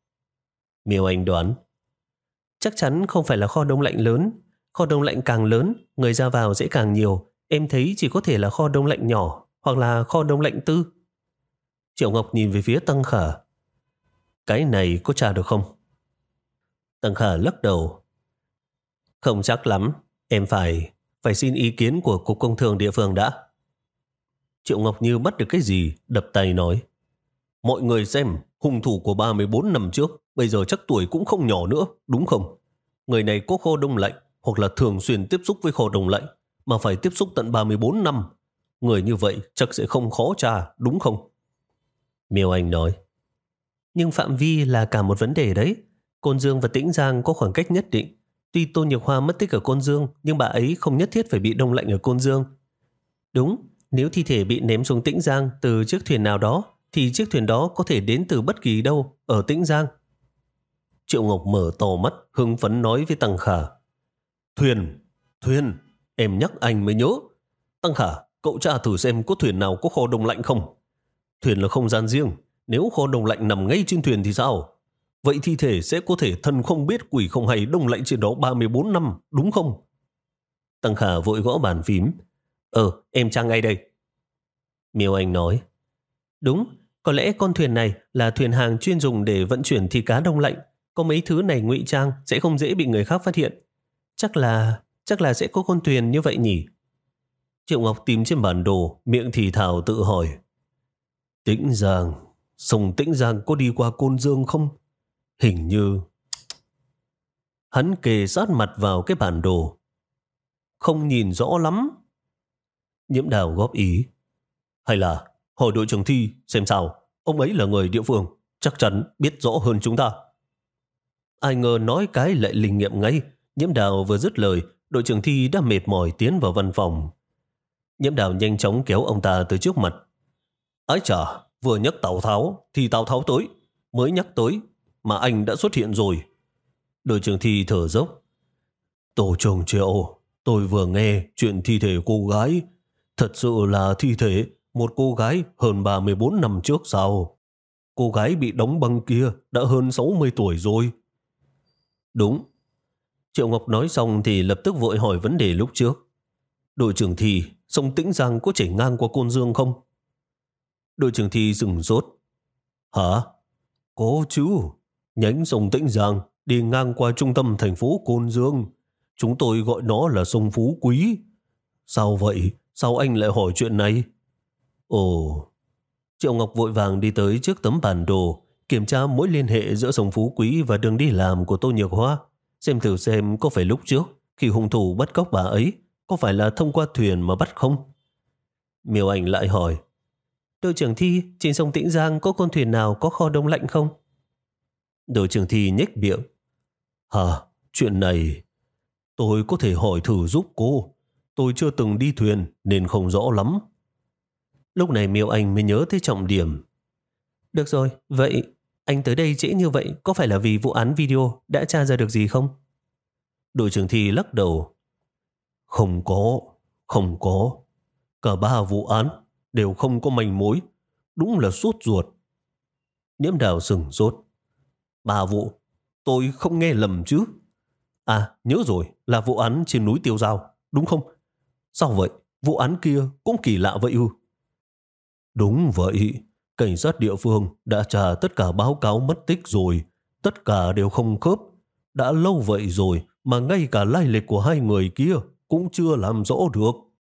Miêu Anh đoán, chắc chắn không phải là kho đông lạnh lớn. Kho đông lạnh càng lớn, người ra vào sẽ càng nhiều. Em thấy chỉ có thể là kho đông lạnh nhỏ hoặc là kho đông lạnh tư. Triệu Ngọc nhìn về phía Tăng Khả, cái này có tra được không? Tăng Khả lắc đầu, không chắc lắm, em phải phải xin ý kiến của Cục Công Thương địa phương đã. Triệu Ngọc như bắt được cái gì, đập tay nói, mọi người xem, hung thủ của ba mươi bốn năm trước bây giờ chắc tuổi cũng không nhỏ nữa, đúng không? người này có kho đông lạnh hoặc là thường xuyên tiếp xúc với kho đông lạnh mà phải tiếp xúc tận ba mươi bốn năm. Người như vậy chắc sẽ không khó tra, đúng không? Miêu Anh nói. Nhưng phạm vi là cả một vấn đề đấy. Côn Dương và Tĩnh Giang có khoảng cách nhất định. Tuy Tô Nhược Hoa mất tích ở Côn Dương, nhưng bà ấy không nhất thiết phải bị đông lạnh ở Côn Dương. Đúng, nếu thi thể bị ném xuống Tĩnh Giang từ chiếc thuyền nào đó, thì chiếc thuyền đó có thể đến từ bất kỳ đâu ở Tĩnh Giang. Triệu Ngọc mở to mắt, hưng phấn nói với Tăng Khả. Thuyền, thuyền, em nhắc anh mới nhớ. Tăng Khả, cậu tra thử xem có thuyền nào có kho đông lạnh không. Thuyền là không gian riêng, nếu kho đông lạnh nằm ngay trên thuyền thì sao? Vậy thi thể sẽ có thể thần không biết quỷ không hay đông lạnh trên đó ba mươi bốn năm, đúng không? Tăng Khả vội gõ bàn phím. Ờ, em tra ngay đây. Miêu Anh nói. Đúng, có lẽ con thuyền này là thuyền hàng chuyên dùng để vận chuyển thịt cá đông lạnh. Có mấy thứ này ngụy trang sẽ không dễ bị người khác phát hiện. Chắc là, chắc là sẽ có con thuyền như vậy nhỉ? Triệu Ngọc tìm trên bản đồ, miệng thì thào tự hỏi. Tĩnh Giang, sông Tĩnh Giang có đi qua Côn Dương không? Hình như... Hắn kề sát mặt vào cái bản đồ. Không nhìn rõ lắm. Nhiễm Đào góp ý. Hay là hỏi đội trưởng Thi xem sao. Ông ấy là người địa phương, chắc chắn biết rõ hơn chúng ta. Ai ngờ nói cái lại linh nghiệm ngay. Nhiễm Đào vừa dứt lời, đội trưởng Thi đã mệt mỏi tiến vào văn phòng. Nhiễm Đào nhanh chóng kéo ông ta tới trước mặt. Ái chà, vừa nhắc Tào Tháo thì Tào Tháo tới. Mới nhắc tới mà anh đã xuất hiện rồi. Đội trưởng Thi thở dốc. Tổ trưởng Triệu, tôi vừa nghe chuyện thi thể cô gái. Thật sự là thi thể một cô gái hơn ba mươi bốn năm trước sao? Cô gái bị đóng băng kia đã hơn sáu mươi tuổi rồi. Đúng. Triệu Ngọc nói xong thì lập tức vội hỏi vấn đề lúc trước. Đội trưởng Thi, sông Tĩnh Giang có chảy ngang qua Côn Dương không? Đội trưởng Thi sửng sốt. Hả? Có chứ. Nhánh sông Tĩnh Giang đi ngang qua trung tâm thành phố Côn Dương. Chúng tôi gọi nó là sông Phú Quý. Sao vậy? Sao anh lại hỏi chuyện này? Ồ... Triệu Ngọc vội vàng đi tới trước tấm bản đồ, kiểm tra mối liên hệ giữa sông Phú Quý và đường đi làm của Tô Nhược Hoa, xem thử xem có phải lúc trước khi hung thủ bắt cóc bà ấy có phải là thông qua thuyền mà bắt không. Miêu Anh lại hỏi. Đội trưởng Thi, trên sông Tĩnh Giang có con thuyền nào có kho đông lạnh không? Đội trưởng Thi nhếch miệng. Hả? Chuyện này tôi có thể hỏi thử giúp cô. Tôi chưa từng đi thuyền nên không rõ lắm. Lúc này Miêu Anh mới nhớ tới trọng điểm. Được rồi, vậy anh tới đây trễ như vậy có phải là vì vụ án video đã tra ra được gì không? Đội trưởng Thi lắc đầu. Không có, không có. Cả ba vụ án đều không có manh mối. Đúng là sốt ruột. Nhiễm Đào sừng sốt. Ba vụ, tôi không nghe lầm chứ? À, nhớ rồi, là vụ án trên núi Tiêu Dao, đúng không? Sao vậy? Vụ án kia cũng kỳ lạ vậy ư? Đúng vậy, cảnh sát địa phương đã trả tất cả báo cáo mất tích rồi, tất cả đều không khớp. Đã lâu vậy rồi mà ngay cả lai lịch của hai người kia cũng chưa làm rõ được.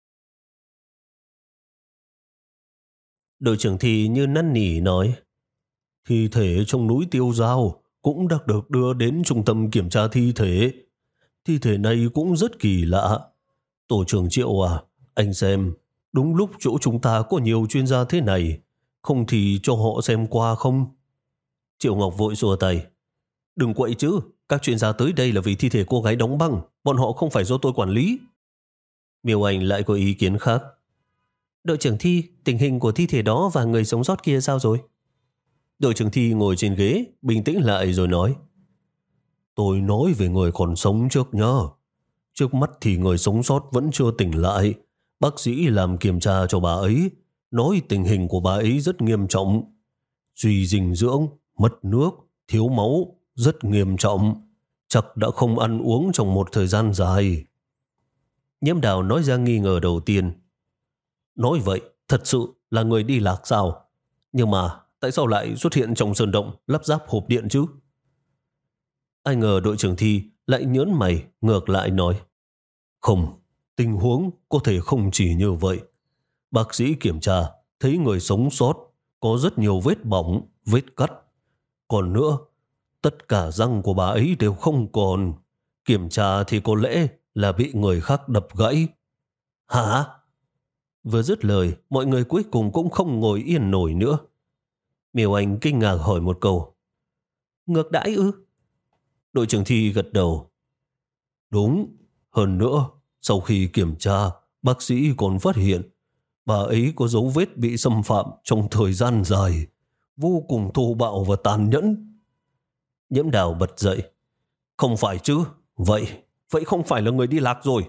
Đội trưởng Thi như năn nỉ nói, thi thể trong núi Tiêu Dao cũng đã được đưa đến trung tâm kiểm tra thi thể. Thi thể này cũng rất kỳ lạ. Tổ trưởng Triệu à, anh xem, đúng lúc chỗ chúng ta có nhiều chuyên gia thế này, không thì cho họ xem qua không? Triệu Ngọc vội xua tay. Đừng quậy chứ, các chuyên gia tới đây là vì thi thể cô gái đóng băng, bọn họ không phải do tôi quản lý. Miêu Anh lại có ý kiến khác. Đội trưởng Thi, tình hình của thi thể đó và người sống sót kia sao rồi? Đội trưởng Thi ngồi trên ghế, bình tĩnh lại rồi nói. Tôi nói về người còn sống trước nhá. Trước mắt thì người sống sót vẫn chưa tỉnh lại. Bác sĩ làm kiểm tra cho bà ấy, nói tình hình của bà ấy rất nghiêm trọng. Suy dinh dưỡng, mất nước, thiếu máu, rất nghiêm trọng. Chắc đã không ăn uống trong một thời gian dài. Nhiễm Đào nói ra nghi ngờ đầu tiên. Nói vậy, thật sự là người đi lạc sao? Nhưng mà tại sao lại xuất hiện trong sơn động lắp ráp hộp điện chứ? Ai ngờ đội trưởng Thi lại nhớn mày ngược lại nói. Không, tình huống có thể không chỉ như vậy. Bác sĩ kiểm tra thấy người sống sót có rất nhiều vết bỏng, vết cắt. Còn nữa, tất cả răng của bà ấy đều không còn. Kiểm tra thì có lẽ là bị người khác đập gãy. Hả? Vừa dứt lời, mọi người cuối cùng cũng không ngồi yên nổi nữa. Miêu Anh kinh ngạc hỏi một câu. Ngược đãi ư? Đội trưởng Thi gật đầu. Đúng, hơn nữa, sau khi kiểm tra, bác sĩ còn phát hiện bà ấy có dấu vết bị xâm phạm trong thời gian dài, vô cùng thô bạo và tàn nhẫn. Nhiễm Đào bật dậy. Không phải chứ? Vậy, vậy không phải là người đi lạc rồi?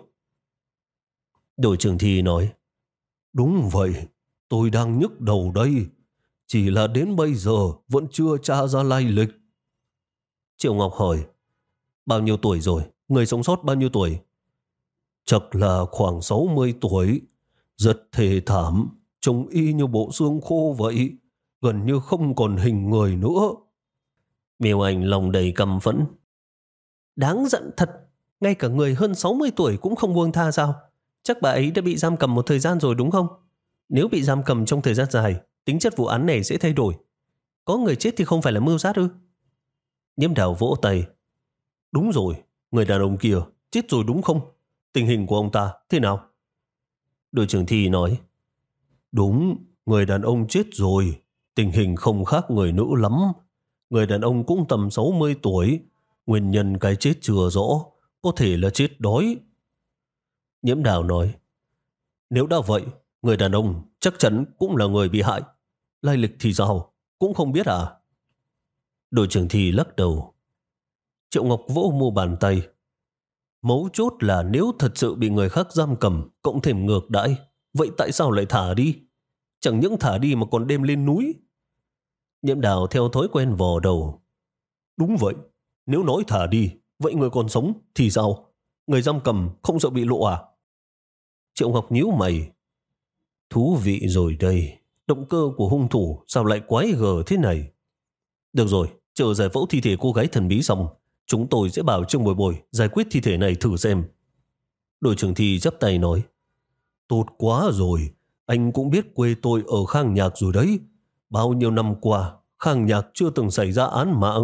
Đội trưởng Thi nói. Đúng vậy, tôi đang nhức đầu đây. Chỉ là đến bây giờ vẫn chưa tra ra lai lịch. Triệu Ngọc hỏi. Bao nhiêu tuổi rồi? Người sống sót bao nhiêu tuổi? Chắc là khoảng sáu mươi tuổi. Rất thê thảm, trông y như bộ xương khô vậy. Gần như không còn hình người nữa. Miêu Anh lòng đầy căm phẫn. Đáng giận thật. Ngay cả người hơn sáu mươi tuổi cũng không buông tha sao? Chắc bà ấy đã bị giam cầm một thời gian rồi đúng không? Nếu bị giam cầm trong thời gian dài, tính chất vụ án này sẽ thay đổi. Có người chết thì không phải là mưu sát ư? Nhiễm Đào vỗ tay. Đúng rồi, người đàn ông kia chết rồi đúng không? Tình hình của ông ta thế nào? Đội trưởng Thi nói. Đúng, người đàn ông chết rồi. Tình hình không khác người nữ lắm. Người đàn ông cũng tầm sáu mươi tuổi. Nguyên nhân cái chết chưa rõ. Có thể là chết đói. Nhiễm Đào nói. Nếu đã vậy, người đàn ông chắc chắn cũng là người bị hại. Lai lịch thì sao? Cũng không biết à? Đội trưởng Thi lắc đầu. Triệu Ngọc vỗ mu bàn tay. Mấu chốt là nếu thật sự bị người khác giam cầm, cộng thêm ngược đãi, vậy tại sao lại thả đi? Chẳng những thả đi mà còn đem lên núi. Nhiễm Đào theo thói quen vò đầu. Đúng vậy, nếu nói thả đi, vậy người còn sống thì sao? Người giam cầm không sợ bị lộ à? Triệu Ngọc nhíu mày. Thú vị rồi đây. Động cơ của hung thủ sao lại quái gở thế này? Được rồi, chờ giải phẫu thi thể cô gái thần bí xong, chúng tôi sẽ bảo Trương Bồi Bồi giải quyết thi thể này thử xem. Đội trưởng Thi chắp tay nói. Tốt quá rồi, anh cũng biết quê tôi ở Khang Nhạc rồi đấy. Bao nhiêu năm qua, Khang Nhạc chưa từng xảy ra án mạng.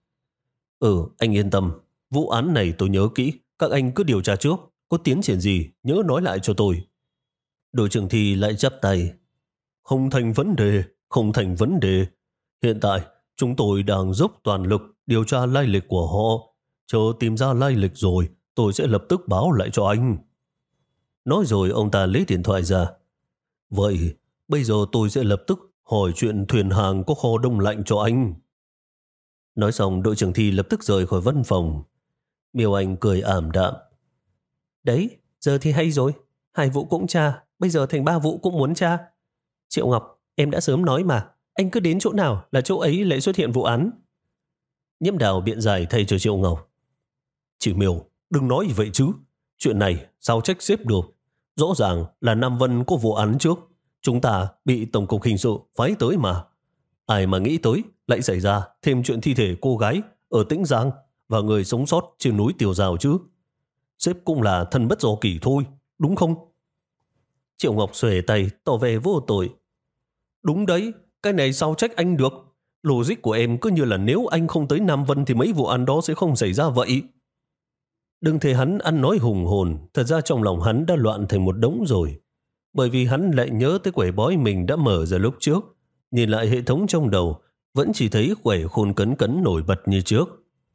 Ừ, anh yên tâm. Vụ án này tôi nhớ kỹ, các anh cứ điều tra trước. Có tiến triển gì, nhớ nói lại cho tôi. Đội trưởng Thi lại chắp tay. Không thành vấn đề, không thành vấn đề. Hiện tại, chúng tôi đang dốc toàn lực điều tra lai lịch của họ. Chờ tìm ra lai lịch rồi, tôi sẽ lập tức báo lại cho anh. Nói rồi ông ta lấy điện thoại ra. Vậy, bây giờ tôi sẽ lập tức hỏi chuyện thuyền hàng có kho đông lạnh cho anh. Nói xong, đội trưởng Thi lập tức rời khỏi văn phòng. Miêu Anh cười ảm đạm. Đấy, giờ thì hay rồi. Hai vụ cũng tra, bây giờ thành ba vụ cũng muốn tra. Triệu Ngọc, em đã sớm nói mà. Anh cứ đến chỗ nào là chỗ ấy lại xuất hiện vụ án. Nhiễm Đào biện giải thay cho Triệu Ngọc. Chị Miêu, đừng nói vậy chứ. Chuyện này sao trách xếp được? Rõ ràng là Nam Vân có vụ án trước. Chúng ta bị Tổng cục Hình sự phái tới mà. Ai mà nghĩ tới lại xảy ra thêm chuyện thi thể cô gái ở Tĩnh Giang và người sống sót trên núi Tiểu Rào chứ. Sếp cũng là thân bất do kỷ thôi, đúng không? Triệu Ngọc xuề tay tỏ vẻ vô tội. Đúng đấy, cái này sao trách anh được? Logic của em cứ như là nếu anh không tới Nam Vân thì mấy vụ án đó sẽ không xảy ra vậy. Đừng thấy hắn ăn nói hùng hồn, thật ra trong lòng hắn đã loạn thành một đống rồi. Bởi vì hắn lại nhớ tới quẻ bói mình đã mở ra lúc trước. Nhìn lại hệ thống trong đầu, vẫn chỉ thấy quẻ khôn cấn cấn nổi bật như trước.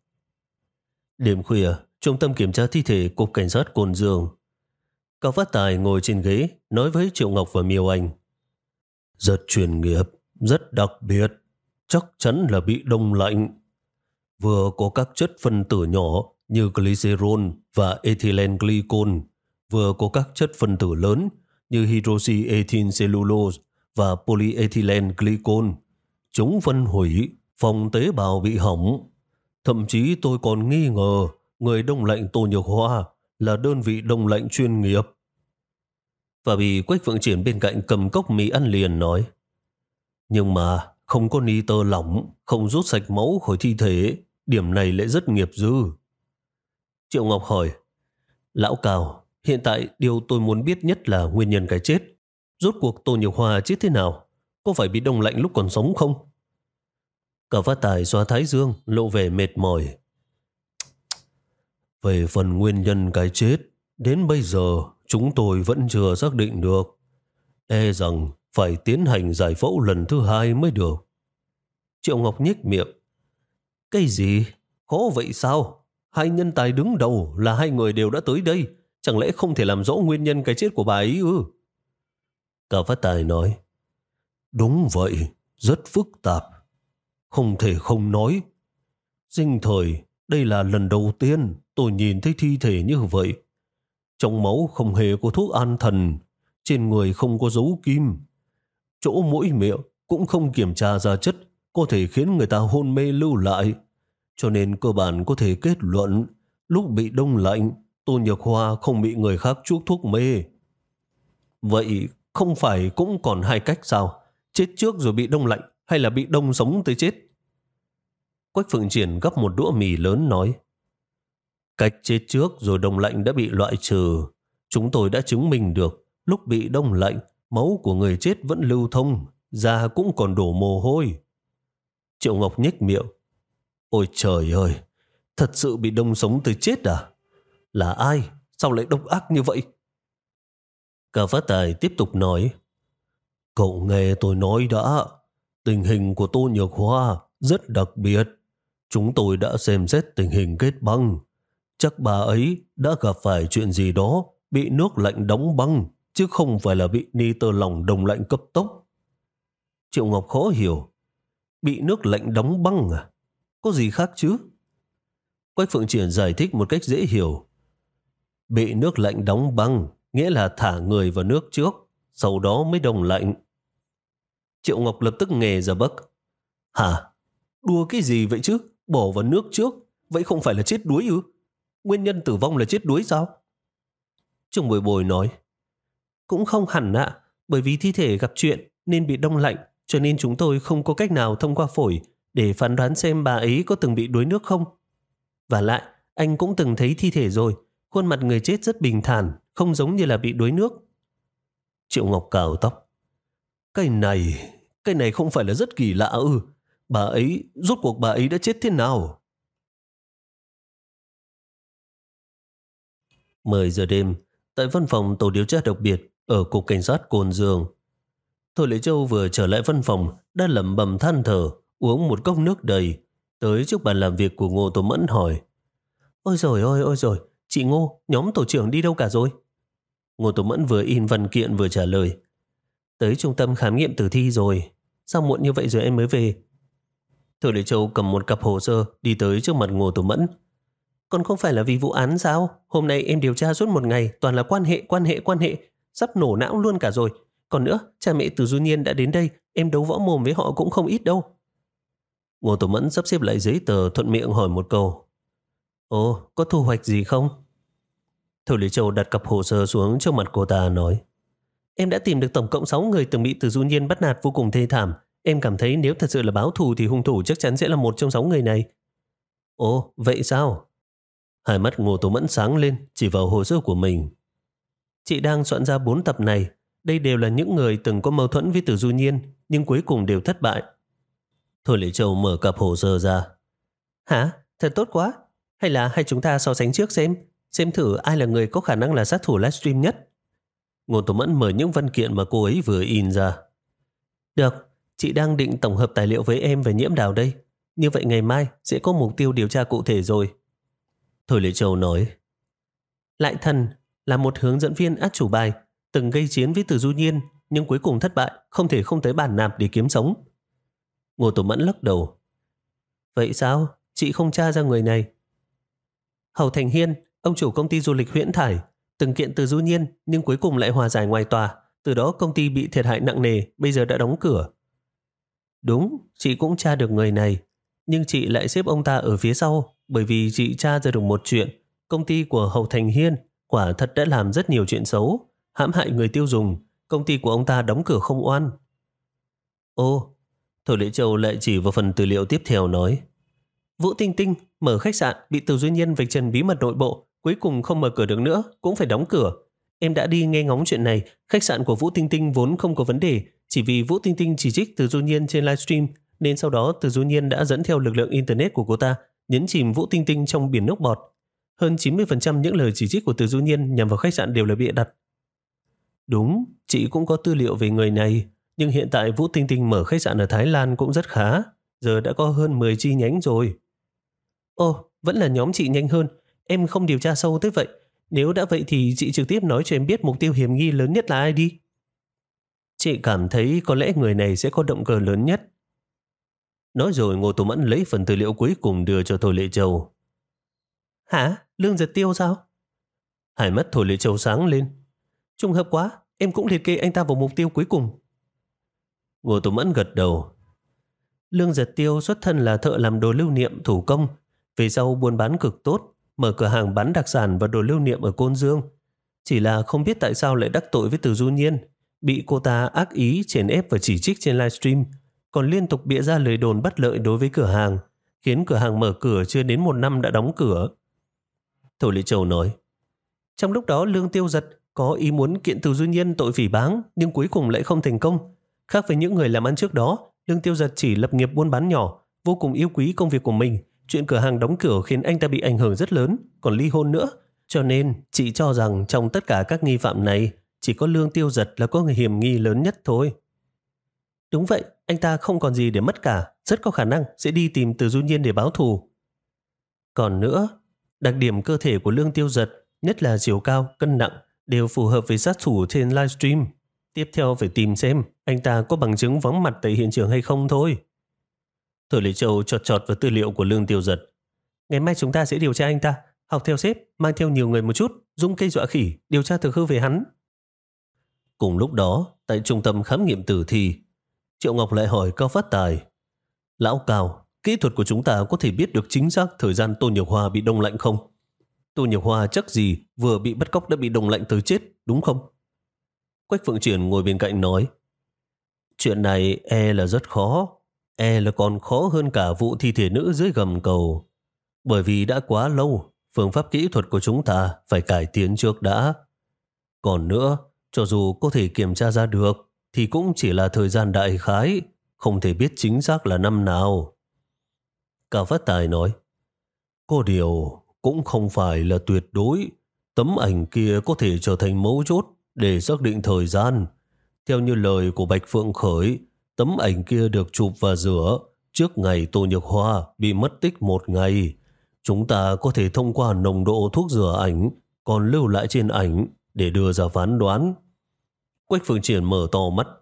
Đêm khuya, trung tâm kiểm tra thi thể Cục Cảnh sát Cồn Dương. Cao Phát Tài ngồi trên ghế, nói với Triệu Ngọc và Miêu Anh. Rất chuyên nghiệp, rất đặc biệt, chắc chắn là bị đông lạnh. Vừa có các chất phân tử nhỏ như glycerol và ethylene glycol, vừa có các chất phân tử lớn như hydroxyethyl cellulose và polyethylene glycol. Chúng phân hủy, phòng tế bào bị hỏng. Thậm chí tôi còn nghi ngờ người đông lạnh Tô Nhược Hoa là đơn vị đông lạnh chuyên nghiệp. Và bị Quách Phượng Triển bên cạnh cầm cốc mì ăn liền nói. Nhưng mà không có nitơ lỏng, không rút sạch máu khỏi thi thể, điểm này lại rất nghiệp dư. Triệu Ngọc hỏi, Lão Cao, hiện tại điều tôi muốn biết nhất là nguyên nhân cái chết. Rốt cuộc Tô Nhược Hoa chết thế nào? Có phải bị đông lạnh lúc còn sống không? Cao Phát Tài xoa thái dương, lộ vẻ mệt mỏi. Về phần nguyên nhân cái chết, đến bây giờ chúng tôi vẫn chưa xác định được. E rằng phải tiến hành giải phẫu lần thứ hai mới được. Triệu Ngọc nhếch miệng. Cái gì? Khó vậy sao? Hai nhân tài đứng đầu là hai người đều đã tới đây. Chẳng lẽ không thể làm rõ nguyên nhân cái chết của bà ấy ư? Cao Phát Tài nói. Đúng vậy, rất phức tạp. Không thể không nói. Sinh thời, đây là lần đầu tiên tôi nhìn thấy thi thể như vậy. Trong máu không hề có thuốc an thần, trên người không có dấu kim. Chỗ mũi miệng cũng không kiểm tra ra chất có thể khiến người ta hôn mê lưu lại. Cho nên cơ bản có thể kết luận lúc bị đông lạnh, Tô Nhược Hoa không bị người khác chuốc thuốc mê. Vậy không phải cũng còn hai cách sao? Chết trước rồi bị đông lạnh hay là bị đông sống tới chết? Quách Phượng Triển gấp một đũa mì lớn nói. Cách chết trước rồi đông lạnh đã bị loại trừ. Chúng tôi đã chứng minh được lúc bị đông lạnh, máu của người chết vẫn lưu thông, da cũng còn đổ mồ hôi. Triệu Ngọc nhếch miệng. Ôi trời ơi, thật sự bị đông sống tới chết à? Là ai? Sao lại độc ác như vậy? Cao Phát Tài tiếp tục nói. Cậu nghe tôi nói đã. Tình hình của Tô Nhược Hoa rất đặc biệt. Chúng tôi đã xem xét tình hình kết băng. Chắc bà ấy đã gặp phải chuyện gì đó bị nước lạnh đóng băng, chứ không phải là bị nitơ lỏng đông lạnh cấp tốc. Triệu Ngọc khó hiểu. Bị nước lạnh đóng băng à? Có gì khác chứ? Quách Phượng Triển giải thích một cách dễ hiểu. Bị nước lạnh đóng băng nghĩa là thả người vào nước trước, sau đó mới đông lạnh. Triệu Ngọc lập tức nghề ra bấc. Hả? Đùa cái gì vậy chứ? Bỏ vào nước trước, vậy không phải là chết đuối ư? Nguyên nhân tử vong là chết đuối sao? Trương Bồi Bồi nói. Cũng không hẳn ạ, bởi vì thi thể gặp chuyện nên bị đông lạnh, cho nên chúng tôi không có cách nào thông qua phổi để phán đoán xem bà ấy có từng bị đuối nước không. Và lại, anh cũng từng thấy thi thể rồi, khuôn mặt người chết rất bình thản, không giống như là bị đuối nước. Triệu Ngọc cào tóc. Cái này, cái này không phải là rất kỳ lạ ư? Bà ấy, rốt cuộc bà ấy đã chết thế nào? mười giờ đêm, tại văn phòng tổ điều tra đặc biệt ở Cục Cảnh sát Cồn Dương. Thôi Lệ Châu vừa trở lại văn phòng, đã lẩm bẩm than thở, uống một cốc nước đầy, tới trước bàn làm việc của Ngô Tổ Mẫn hỏi. Ôi rồi ôi ôi rồi, chị Ngô, nhóm tổ trưởng đi đâu cả rồi? Ngô Tổ Mẫn vừa in văn kiện vừa trả lời. Tới trung tâm khám nghiệm tử thi rồi. Sao muộn như vậy rồi em mới về? Thôi Lệ Châu cầm một cặp hồ sơ đi tới trước mặt Ngô Tổ Mẫn. Còn không phải là vì vụ án sao? Hôm nay em điều tra suốt một ngày, toàn là quan hệ, quan hệ, quan hệ. Sắp nổ não luôn cả rồi. Còn nữa, cha mẹ Từ Du Nhiên đã đến đây, em đấu võ mồm với họ cũng không ít đâu. Ngô Tổ Mẫn sắp xếp lại giấy tờ, thuận miệng hỏi một câu. Ồ, có thu hoạch gì không? Thôi Lý Châu đặt cặp hồ sơ xuống trước mặt cô ta nói. Em đã tìm được tổng cộng sáu người từng bị Từ Du Nhiên bắt nạt vô cùng thê thảm. Em cảm thấy nếu thật sự là báo thù thì hung thủ chắc chắn sẽ là một trong sáu người này. Ồ, vậy sao? Hai mắt Ngô Tổ Mẫn sáng lên, chỉ vào hồ sơ của mình. Chị đang soạn ra bốn tập này. Đây đều là những người từng có mâu thuẫn với Từ Du Nhiên, nhưng cuối cùng đều thất bại. Thôi Lệ Châu mở cặp hồ sơ ra. Hả? Thật tốt quá. Hay là hai chúng ta so sánh trước xem, xem thử ai là người có khả năng là sát thủ livestream nhất. Ngô Tổ Mẫn mở những văn kiện mà cô ấy vừa in ra. Được, chị đang định tổng hợp tài liệu với em về Nhiễm Đào đây. Như vậy ngày mai sẽ có mục tiêu điều tra cụ thể rồi. Thôi Lệ Châu nói. Lại Thần là một hướng dẫn viên át chủ bài, từng gây chiến với Từ Du Nhiên, nhưng cuối cùng thất bại, không thể không tới Bản Nạp để kiếm sống. Ngô Tổ Mẫn lắc đầu. Vậy sao? Chị không tra ra người này. Hầu Thành Hiên, ông chủ công ty du lịch Huyễn Thải, từng kiện Từ Du Nhiên nhưng cuối cùng lại hòa giải ngoài tòa. Từ đó công ty bị thiệt hại nặng nề, bây giờ đã đóng cửa. Đúng, chị cũng tra được người này, nhưng chị lại xếp ông ta ở phía sau, bởi vì chị tra ra được một chuyện. Công ty của Hầu Thành Hiên quả thật đã làm rất nhiều chuyện xấu, hãm hại người tiêu dùng. Công ty của ông ta đóng cửa không oan. Ô, Thôi Lễ Châu lại chỉ vào phần tư liệu tiếp theo nói. Vũ Tinh Tinh mở khách sạn bị Từ Du Nhiên vạch trần bí mật nội bộ, cuối cùng không mở cửa được nữa, cũng phải đóng cửa. Em đã đi nghe ngóng chuyện này, khách sạn của Vũ Tinh Tinh vốn không có vấn đề, chỉ vì Vũ Tinh Tinh chỉ trích Từ Du Nhiên trên livestream, nên sau đó Từ Du Nhiên đã dẫn theo lực lượng internet của cô ta nhấn chìm Vũ Tinh Tinh trong biển nước bọt. Hơn chín mươi phần trăm những lời chỉ trích của Từ Du Nhiên nhằm vào khách sạn đều là bịa đặt. Đúng, chị cũng có tư liệu về người này, nhưng hiện tại Vũ Tinh Tinh mở khách sạn ở Thái Lan cũng rất khá, giờ đã có hơn mười chi nhánh rồi. Ồ, vẫn là nhóm chị nhanh hơn, em không điều tra sâu tới vậy. Nếu đã vậy thì chị trực tiếp nói cho em biết mục tiêu hiểm nghi lớn nhất là ai đi. Chị cảm thấy có lẽ người này sẽ có động cơ lớn nhất. Nói rồi Ngô Tố Mẫn lấy phần tư liệu cuối cùng đưa cho Thôi Lệ Châu. Hả? Lương Giật Tiêu sao? Hai mắt Thôi Lệ Châu sáng lên. Trùng hợp quá, em cũng liệt kê anh ta vào mục tiêu cuối cùng. Ngô Tố Mẫn gật đầu. Lương Giật Tiêu xuất thân là thợ làm đồ lưu niệm thủ công, về sau buôn bán cực tốt, mở cửa hàng bán đặc sản và đồ lưu niệm ở Côn Dương. Chỉ là không biết tại sao lại đắc tội với Từ Du Nhiên, bị cô ta ác ý chèn ép và chỉ trích trên livestream, còn liên tục bịa ra lời đồn bất lợi đối với cửa hàng, khiến cửa hàng mở cửa chưa đến một năm đã đóng cửa. Thôi Lệ Châu nói, trong lúc đó Lương Tiêu Giật có ý muốn kiện Từ Du Nhiên tội phỉ báng, nhưng cuối cùng lại không thành công. Khác với những người làm ăn trước đó, Lương Tiêu Giật chỉ lập nghiệp buôn bán nhỏ, vô cùng yêu quý công việc của mình. Chuyện cửa hàng đóng cửa khiến anh ta bị ảnh hưởng rất lớn, còn ly hôn nữa. Cho nên, chị cho rằng trong tất cả các nghi phạm này, chỉ có Lương Tiêu Giật là có người hiểm nghi lớn nhất thôi. Đúng vậy, anh ta không còn gì để mất cả, rất có khả năng sẽ đi tìm Từ Du Nhiên để báo thù. Còn nữa, đặc điểm cơ thể của Lương Tiêu Giật, nhất là chiều cao, cân nặng, đều phù hợp với sát thủ trên livestream. Tiếp theo phải tìm xem anh ta có bằng chứng vắng mặt tại hiện trường hay không thôi. Thôi Lệ Châu chọt chọt vào tư liệu của Lương Tiêu Giật. Ngày mai chúng ta sẽ điều tra anh ta, học theo sếp, mang theo nhiều người một chút, dùng cây dọa khỉ, điều tra thực hư về hắn. Cùng lúc đó, tại trung tâm khám nghiệm tử thi, Triệu Ngọc lại hỏi Cao Phát Tài. Lão Cao, kỹ thuật của chúng ta có thể biết được chính xác thời gian Tô Nhược Hoa bị đông lạnh không? Tô Nhược Hoa chắc gì vừa bị bắt cóc đã bị đông lạnh tới chết, đúng không? Quách Phượng Triển ngồi bên cạnh nói, chuyện này e là rất khó, e là còn khó hơn cả vụ thi thể nữ dưới gầm cầu. Bởi vì đã quá lâu, phương pháp kỹ thuật của chúng ta phải cải tiến trước đã. Còn nữa, cho dù có thể kiểm tra ra được, thì cũng chỉ là thời gian đại khái, không thể biết chính xác là năm nào. Cao Phát Tài nói, có điều cũng không phải là tuyệt đối. Tấm ảnh kia có thể trở thành mấu chốt để xác định thời gian. Theo như lời của Bạch Phượng Khởi, tấm ảnh kia được chụp và rửa trước ngày Tô Nhược Hoa bị mất tích một ngày. Chúng ta có thể thông qua nồng độ thuốc rửa ảnh còn lưu lại trên ảnh để đưa ra phán đoán. Quách Phương Triển mở to mắt.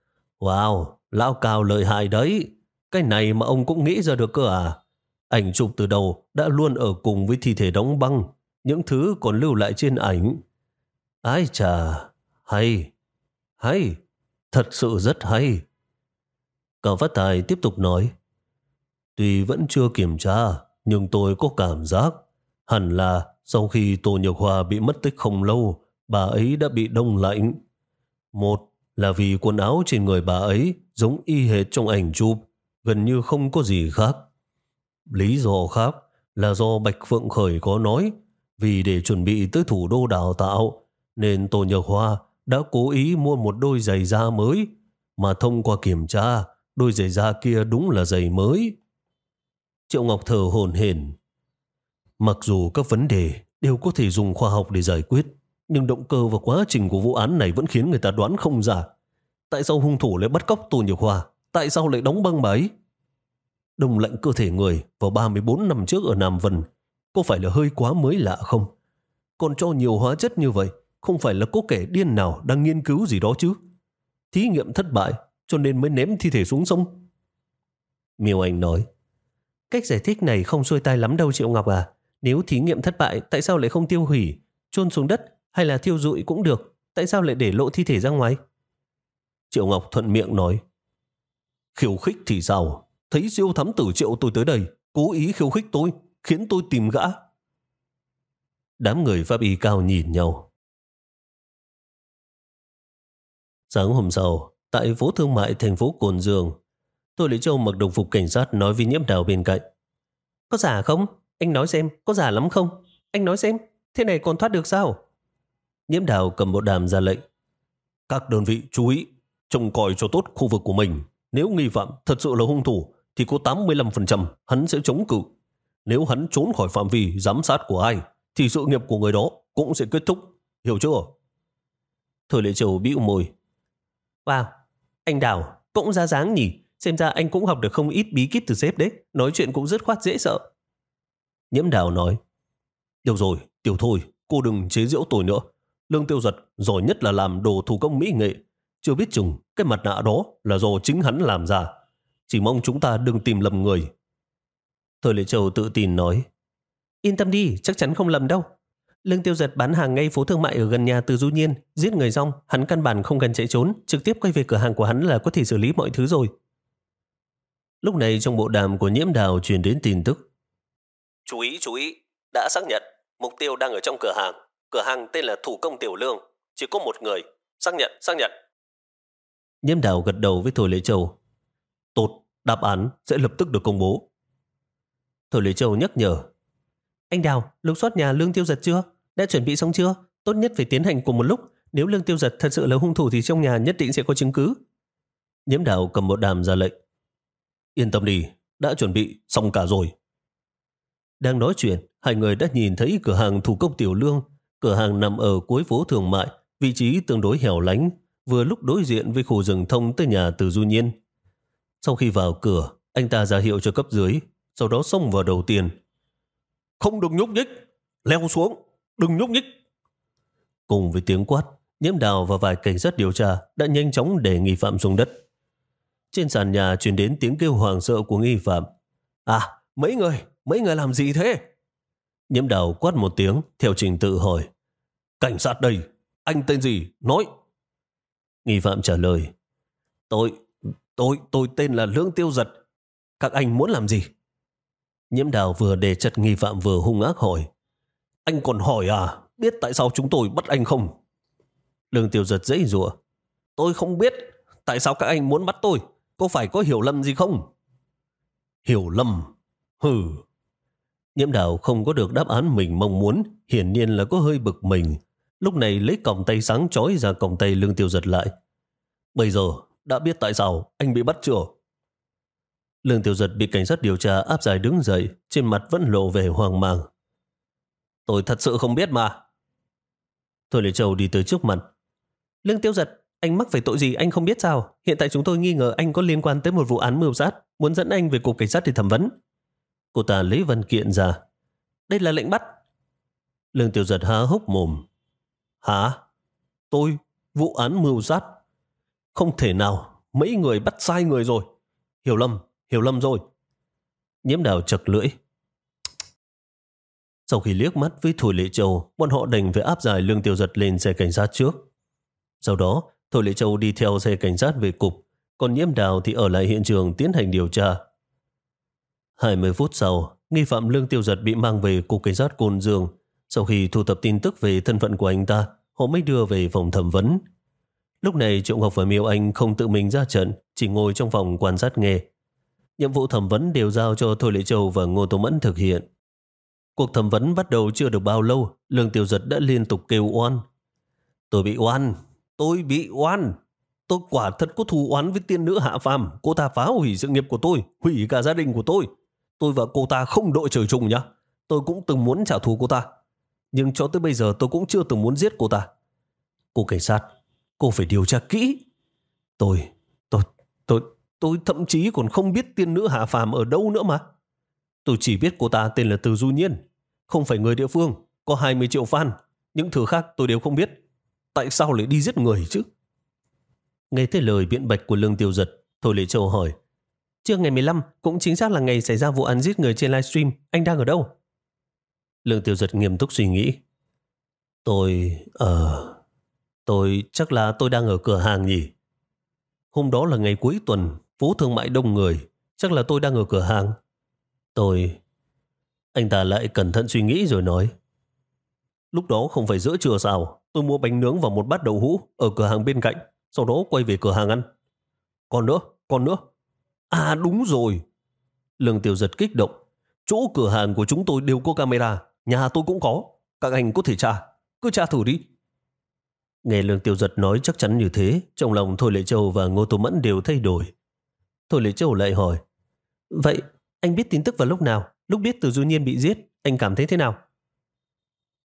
Wow, lão Cao lợi hại đấy. Cái này mà ông cũng nghĩ ra được cơ à? Ảnh chụp từ đầu đã luôn ở cùng với thi thể đóng băng, những thứ còn lưu lại trên ảnh. Ái chà, hay, hay, thật sự rất hay. Cao Phát Tài tiếp tục nói, tuy vẫn chưa kiểm tra, nhưng tôi có cảm giác hẳn là sau khi Tô Nhược Hoa bị mất tích không lâu, bà ấy đã bị đông lạnh. Một là vì quần áo trên người bà ấy giống y hệt trong ảnh chụp, gần như không có gì khác. Lý do khác là do Bạch Phượng Khởi có nói, vì để chuẩn bị tới thủ đô đào tạo, nên Tô Nhược Hoa đã cố ý mua một đôi giày da mới, mà thông qua kiểm tra, đôi giày da kia đúng là giày mới. Triệu Ngọc thở hổn hển. Mặc dù các vấn đề đều có thể dùng khoa học để giải quyết, nhưng động cơ và quá trình của vụ án này vẫn khiến người ta đoán không ra. Tại sao hung thủ lại bắt cóc Tô Nhược Hoa? Tại sao lại đóng băng bà ấy? Đông lạnh cơ thể người vào ba mươi bốn năm trước ở Nam Vân có phải là hơi quá mới lạ không? Còn cho nhiều hóa chất như vậy, không phải là có kẻ điên nào đang nghiên cứu gì đó chứ? Thí nghiệm thất bại cho nên mới ném thi thể xuống sông. Miêu Anh nói, cách giải thích này không xuôi tai lắm đâu Triệu Ngọc à. Nếu thí nghiệm thất bại, tại sao lại không tiêu hủy, chôn xuống đất hay là thiêu rụi cũng được? Tại sao lại để lộ thi thể ra ngoài? Triệu Ngọc thuận miệng nói, khiêu khích thì sao? Thấy siêu thám tử Triệu tôi tới đây, cố ý khiêu khích tôi, khiến tôi tìm gã. Đám người pháp y cao nhìn nhau. Sáng hôm sau, tại phố thương mại thành phố Cồn Dương, Thôi Lệ Châu mặc đồng phục cảnh sát nói với Nhiễm Đào bên cạnh. Có giả không? Anh nói xem, có giả lắm không? Anh nói xem, thế này còn thoát được sao? Nhiễm Đào cầm bộ đàm ra lệnh. Các đơn vị chú ý, trông coi cho tốt khu vực của mình. Nếu nghi phạm thật sự là hung thủ, thì có tám mươi lăm phần trăm hắn sẽ chống cự. Nếu hắn trốn khỏi phạm vi giám sát của ai, thì sự nghiệp của người đó cũng sẽ kết thúc, hiểu chưa? Thôi Lệ Châu bĩu môi. Wow, anh Đào cũng ra dáng nhỉ, xem ra anh cũng học được không ít bí kíp từ sếp đấy, nói chuyện cũng dứt khoát dễ sợ. Nhiễm Đào nói, được rồi, Tiểu Thôi, cô đừng chế giễu tôi nữa. Lương Tiêu Giật giỏi nhất là làm đồ thủ công mỹ nghệ, chưa biết chừng cái mặt nạ đó là do chính hắn làm ra. Chỉ mong chúng ta đừng tìm lầm người. Thôi Lệ Châu tự tin nói, yên tâm đi, chắc chắn không lầm đâu. Lương Tiêu Giật bán hàng ngay phố thương mại ở gần nhà Từ Du Nhiên, giết người xong, hắn căn bản không cần chạy trốn, trực tiếp quay về cửa hàng của hắn là có thể xử lý mọi thứ rồi. Lúc này trong bộ đàm của Nhiễm Đào truyền đến tin tức. Chú ý, chú ý, đã xác nhận, mục tiêu đang ở trong cửa hàng. Cửa hàng tên là Thủ Công Tiểu Lương, chỉ có một người. Xác nhận, xác nhận. Nhiễm Đào gật đầu với Thôi Lệ Châu. Tốt, đáp án sẽ lập tức được công bố. Thôi Lệ Châu nhắc nhở. Anh Đào, lục soát nhà Lương Tiêu Giật chưa? Đã chuẩn bị xong chưa? Tốt nhất phải tiến hành cùng một lúc. Nếu Lương Tiêu Giật thật sự là hung thủ thì trong nhà nhất định sẽ có chứng cứ. Nhiễm Đào cầm một đàm ra lệnh. Yên tâm đi, đã chuẩn bị xong cả rồi. Đang nói chuyện, hai người đã nhìn thấy cửa hàng Thủ Công Tiểu Lương. Cửa hàng nằm ở cuối phố thương mại, vị trí tương đối hẻo lánh, vừa lúc đối diện với khu rừng thông tới nhà Từ Du Nhiên. Sau khi vào cửa, anh ta ra hiệu cho cấp dưới, sau đó xông vào đầu tiên. Không được nhúc nhích, leo xuống, đừng nhúc nhích. Cùng với tiếng quát, Nhiễm Đào và vài cảnh sát điều tra đã nhanh chóng để nghi phạm xuống đất. Trên sàn nhà truyền đến tiếng kêu hoảng sợ của nghi phạm. À, mấy người, mấy người làm gì thế? Nhiễm Đào quát một tiếng, theo trình tự hỏi. Cảnh sát đây, anh tên gì? Nói. Nghi phạm trả lời. Tôi, tôi, tôi tên là Lương Tiêu Giật. Các anh muốn làm gì? Nhiễm Đào vừa để chặt nghi phạm vừa hung ác hỏi. Anh còn hỏi à? Biết tại sao chúng tôi bắt anh không? Lương Tiêu Giật giãy giụa. Tôi không biết. Tại sao các anh muốn bắt tôi? Có phải có hiểu lầm gì không? Hiểu lầm? Hừ. Nhiễm Đào không có được đáp án mình mong muốn, hiển nhiên là có hơi bực mình. Lúc này lấy còng tay sáng chói ra còng tay Lương Tiêu Giật lại. Bây giờ đã biết tại sao anh bị bắt chưa? Lương Tiêu Giật bị cảnh sát điều tra áp giải đứng dậy, trên mặt vẫn lộ vẻ hoang mang. Tôi thật sự không biết mà. Thôi Lệ Châu đi tới trước mặt. Lương Tiêu Giật, anh mắc phải tội gì anh không biết sao? Hiện tại chúng tôi nghi ngờ anh có liên quan tới một vụ án mưu sát, muốn dẫn anh về cục cảnh sát để thẩm vấn. Cô ta lấy văn kiện ra. Đây là lệnh bắt. Lương Tiêu Giật há hốc mồm. Hả? Tôi? Vụ án mưu sát? Không thể nào, mấy người bắt sai người rồi. Hiểu lầm, hiểu lầm rồi. Nhiễm Đào chật lưỡi. Sau khi liếc mắt với Thôi Lệ Châu, bọn họ đành phải áp giải Lương Tiêu Giật lên xe cảnh sát trước. Sau đó, Thôi Lệ Châu đi theo xe cảnh sát về cục, còn Nhiễm Đào thì ở lại hiện trường tiến hành điều tra. hai mươi phút sau, nghi phạm Lương Tiêu Giật bị mang về cục cảnh sát Côn Dương. Sau khi thu thập tin tức về thân phận của anh ta, họ mới đưa về phòng thẩm vấn. Lúc này Triệu Ngọc và Miêu Anh không tự mình ra trận, chỉ ngồi trong phòng quan sát nghe. Nhiệm vụ thẩm vấn đều giao cho Thôi Lệ Châu và Ngô Tô Mẫn thực hiện. Cuộc thẩm vấn bắt đầu chưa được bao lâu, Lương Tiêu Giật đã liên tục kêu oan. Tôi bị oan, tôi bị oan. Tôi quả thật có thù oán với tiên nữ Hạ Phàm. Cô ta phá hủy sự nghiệp của tôi, hủy cả gia đình của tôi. Tôi và cô ta không đội trời chung nhá. Tôi cũng từng muốn trả thù cô ta, nhưng cho tới bây giờ tôi cũng chưa từng muốn giết cô ta. Cô cảnh sát, cô phải điều tra kỹ. Tôi, tôi, tôi, tôi thậm chí còn không biết tiên nữ Hạ Phàm ở đâu nữa mà. Tôi chỉ biết cô ta tên là Từ Du Nhiên, không phải người địa phương, có hai mươi triệu fan. Những thứ khác tôi đều không biết. Tại sao lại đi giết người chứ? Nghe thấy lời biện bạch của Lương Tiêu Giật, Thôi Lệ Châu hỏi. Trưa ngày mười lăm, cũng chính xác là ngày xảy ra vụ án giết người trên livestream, anh đang ở đâu? Lương Tiêu Giật nghiêm túc suy nghĩ. Tôi... Ờ... Tôi... Chắc là tôi đang ở cửa hàng nhỉ? Hôm đó là ngày cuối tuần, phố thương mại đông người. Chắc là tôi đang ở cửa hàng. Tôi... Anh ta lại cẩn thận suy nghĩ rồi nói. Lúc đó không phải giữa trưa sao? Tôi mua bánh nướng và một bát đậu hũ ở cửa hàng bên cạnh, sau đó quay về cửa hàng ăn. Còn nữa, còn nữa. À đúng rồi. Lương Tiêu Giật kích động. Chỗ cửa hàng của chúng tôi đều có camera, nhà tôi cũng có. Các anh có thể tra, cứ tra thử đi. Nghe Lương Tiêu Giật nói chắc chắn như thế, trong lòng Thôi Lệ Châu và Ngô Tô Mẫn đều thay đổi. Thôi Lệ Châu lại hỏi. Vậy anh biết tin tức vào lúc nào? Lúc biết Từ Du Nhiên bị giết, anh cảm thấy thế nào?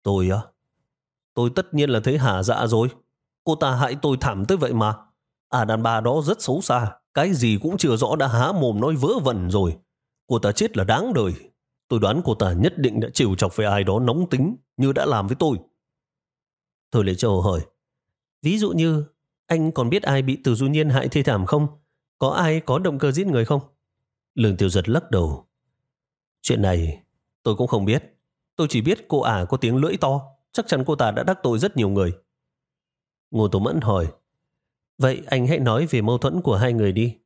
Tôi á? Tôi tất nhiên là thấy hả dạ rồi. Cô ta hại tôi thảm tới vậy mà. À, đàn bà đó rất xấu xa. Cái gì cũng chưa rõ đã há mồm nói vớ vẩn rồi. Cô ta chết là đáng đời. Tôi đoán cô ta nhất định đã trêu chọc với ai đó nóng tính như đã làm với tôi. Thôi Lệ Châu hỏi, ví dụ như anh còn biết ai bị Từ Du Nhiên hại thê thảm không? Có ai có động cơ giết người không? Lương Tiêu Giật lắc đầu. Chuyện này tôi cũng không biết. Tôi chỉ biết cô ả có tiếng lưỡi to. Chắc chắn cô ta đã đắc tội rất nhiều người. Ngô Tố Mẫn hỏi, vậy anh hãy nói về mâu thuẫn của hai người đi.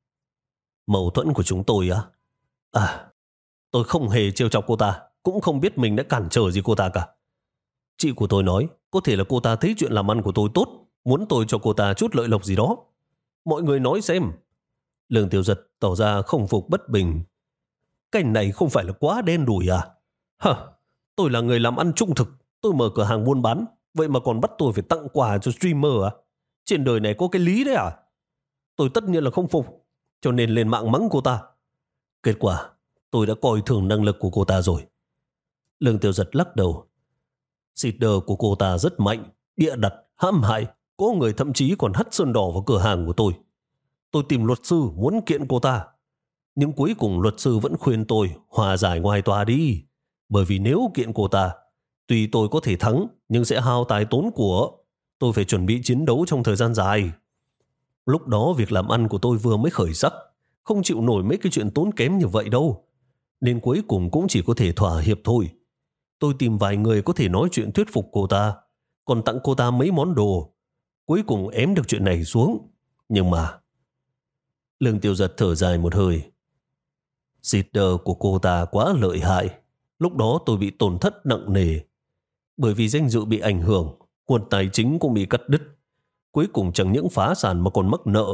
Mâu thuẫn của chúng tôi á? À, tôi không hề trêu chọc cô ta, cũng không biết mình đã cản trở gì cô ta cả. Chị của tôi nói, có thể là cô ta thấy chuyện làm ăn của tôi tốt, muốn tôi cho cô ta chút lợi lộc gì đó. Mọi người nói xem. Lương Tiêu Giật tỏ ra không phục bất bình. Cái này không phải là quá đen đủi à? Hả, tôi là người làm ăn trung thực, tôi mở cửa hàng buôn bán, vậy mà còn bắt tôi phải tặng quà cho streamer à? Trên đời này có cái lý đấy à? Tôi tất nhiên là không phục, cho nên lên mạng mắng cô ta. Kết quả, tôi đã coi thường năng lực của cô ta rồi. Lương Tiêu Giật lắc đầu. Seeder của cô ta rất mạnh, bịa đặt, hãm hại, có người thậm chí còn hất sơn đỏ vào cửa hàng của tôi. Tôi tìm luật sư muốn kiện cô ta, nhưng cuối cùng luật sư vẫn khuyên tôi hòa giải ngoài tòa đi. Bởi vì nếu kiện cô ta, tuy tôi có thể thắng nhưng sẽ hao tài tốn của. Tôi phải chuẩn bị chiến đấu trong thời gian dài. Lúc đó việc làm ăn của tôi vừa mới khởi sắc, không chịu nổi mấy cái chuyện tốn kém như vậy đâu. Nên cuối cùng cũng chỉ có thể thỏa hiệp thôi. Tôi tìm vài người có thể nói chuyện thuyết phục cô ta, còn tặng cô ta mấy món đồ. Cuối cùng ém được chuyện này xuống. Nhưng mà... Lương Tiêu Giật thở dài một hơi. Seeder của cô ta quá lợi hại. Lúc đó tôi bị tổn thất nặng nề. Bởi vì danh dự bị ảnh hưởng, nguồn tài chính cũng bị cắt đứt. Cuối cùng chẳng những phá sản mà còn mắc nợ.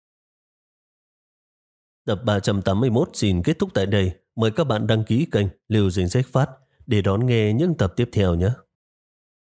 Tập ba trăm tám mươi mốt xin kết thúc tại đây. Mời các bạn đăng ký kênh Lưu Danh Sách Phát để đón nghe những tập tiếp theo nhé.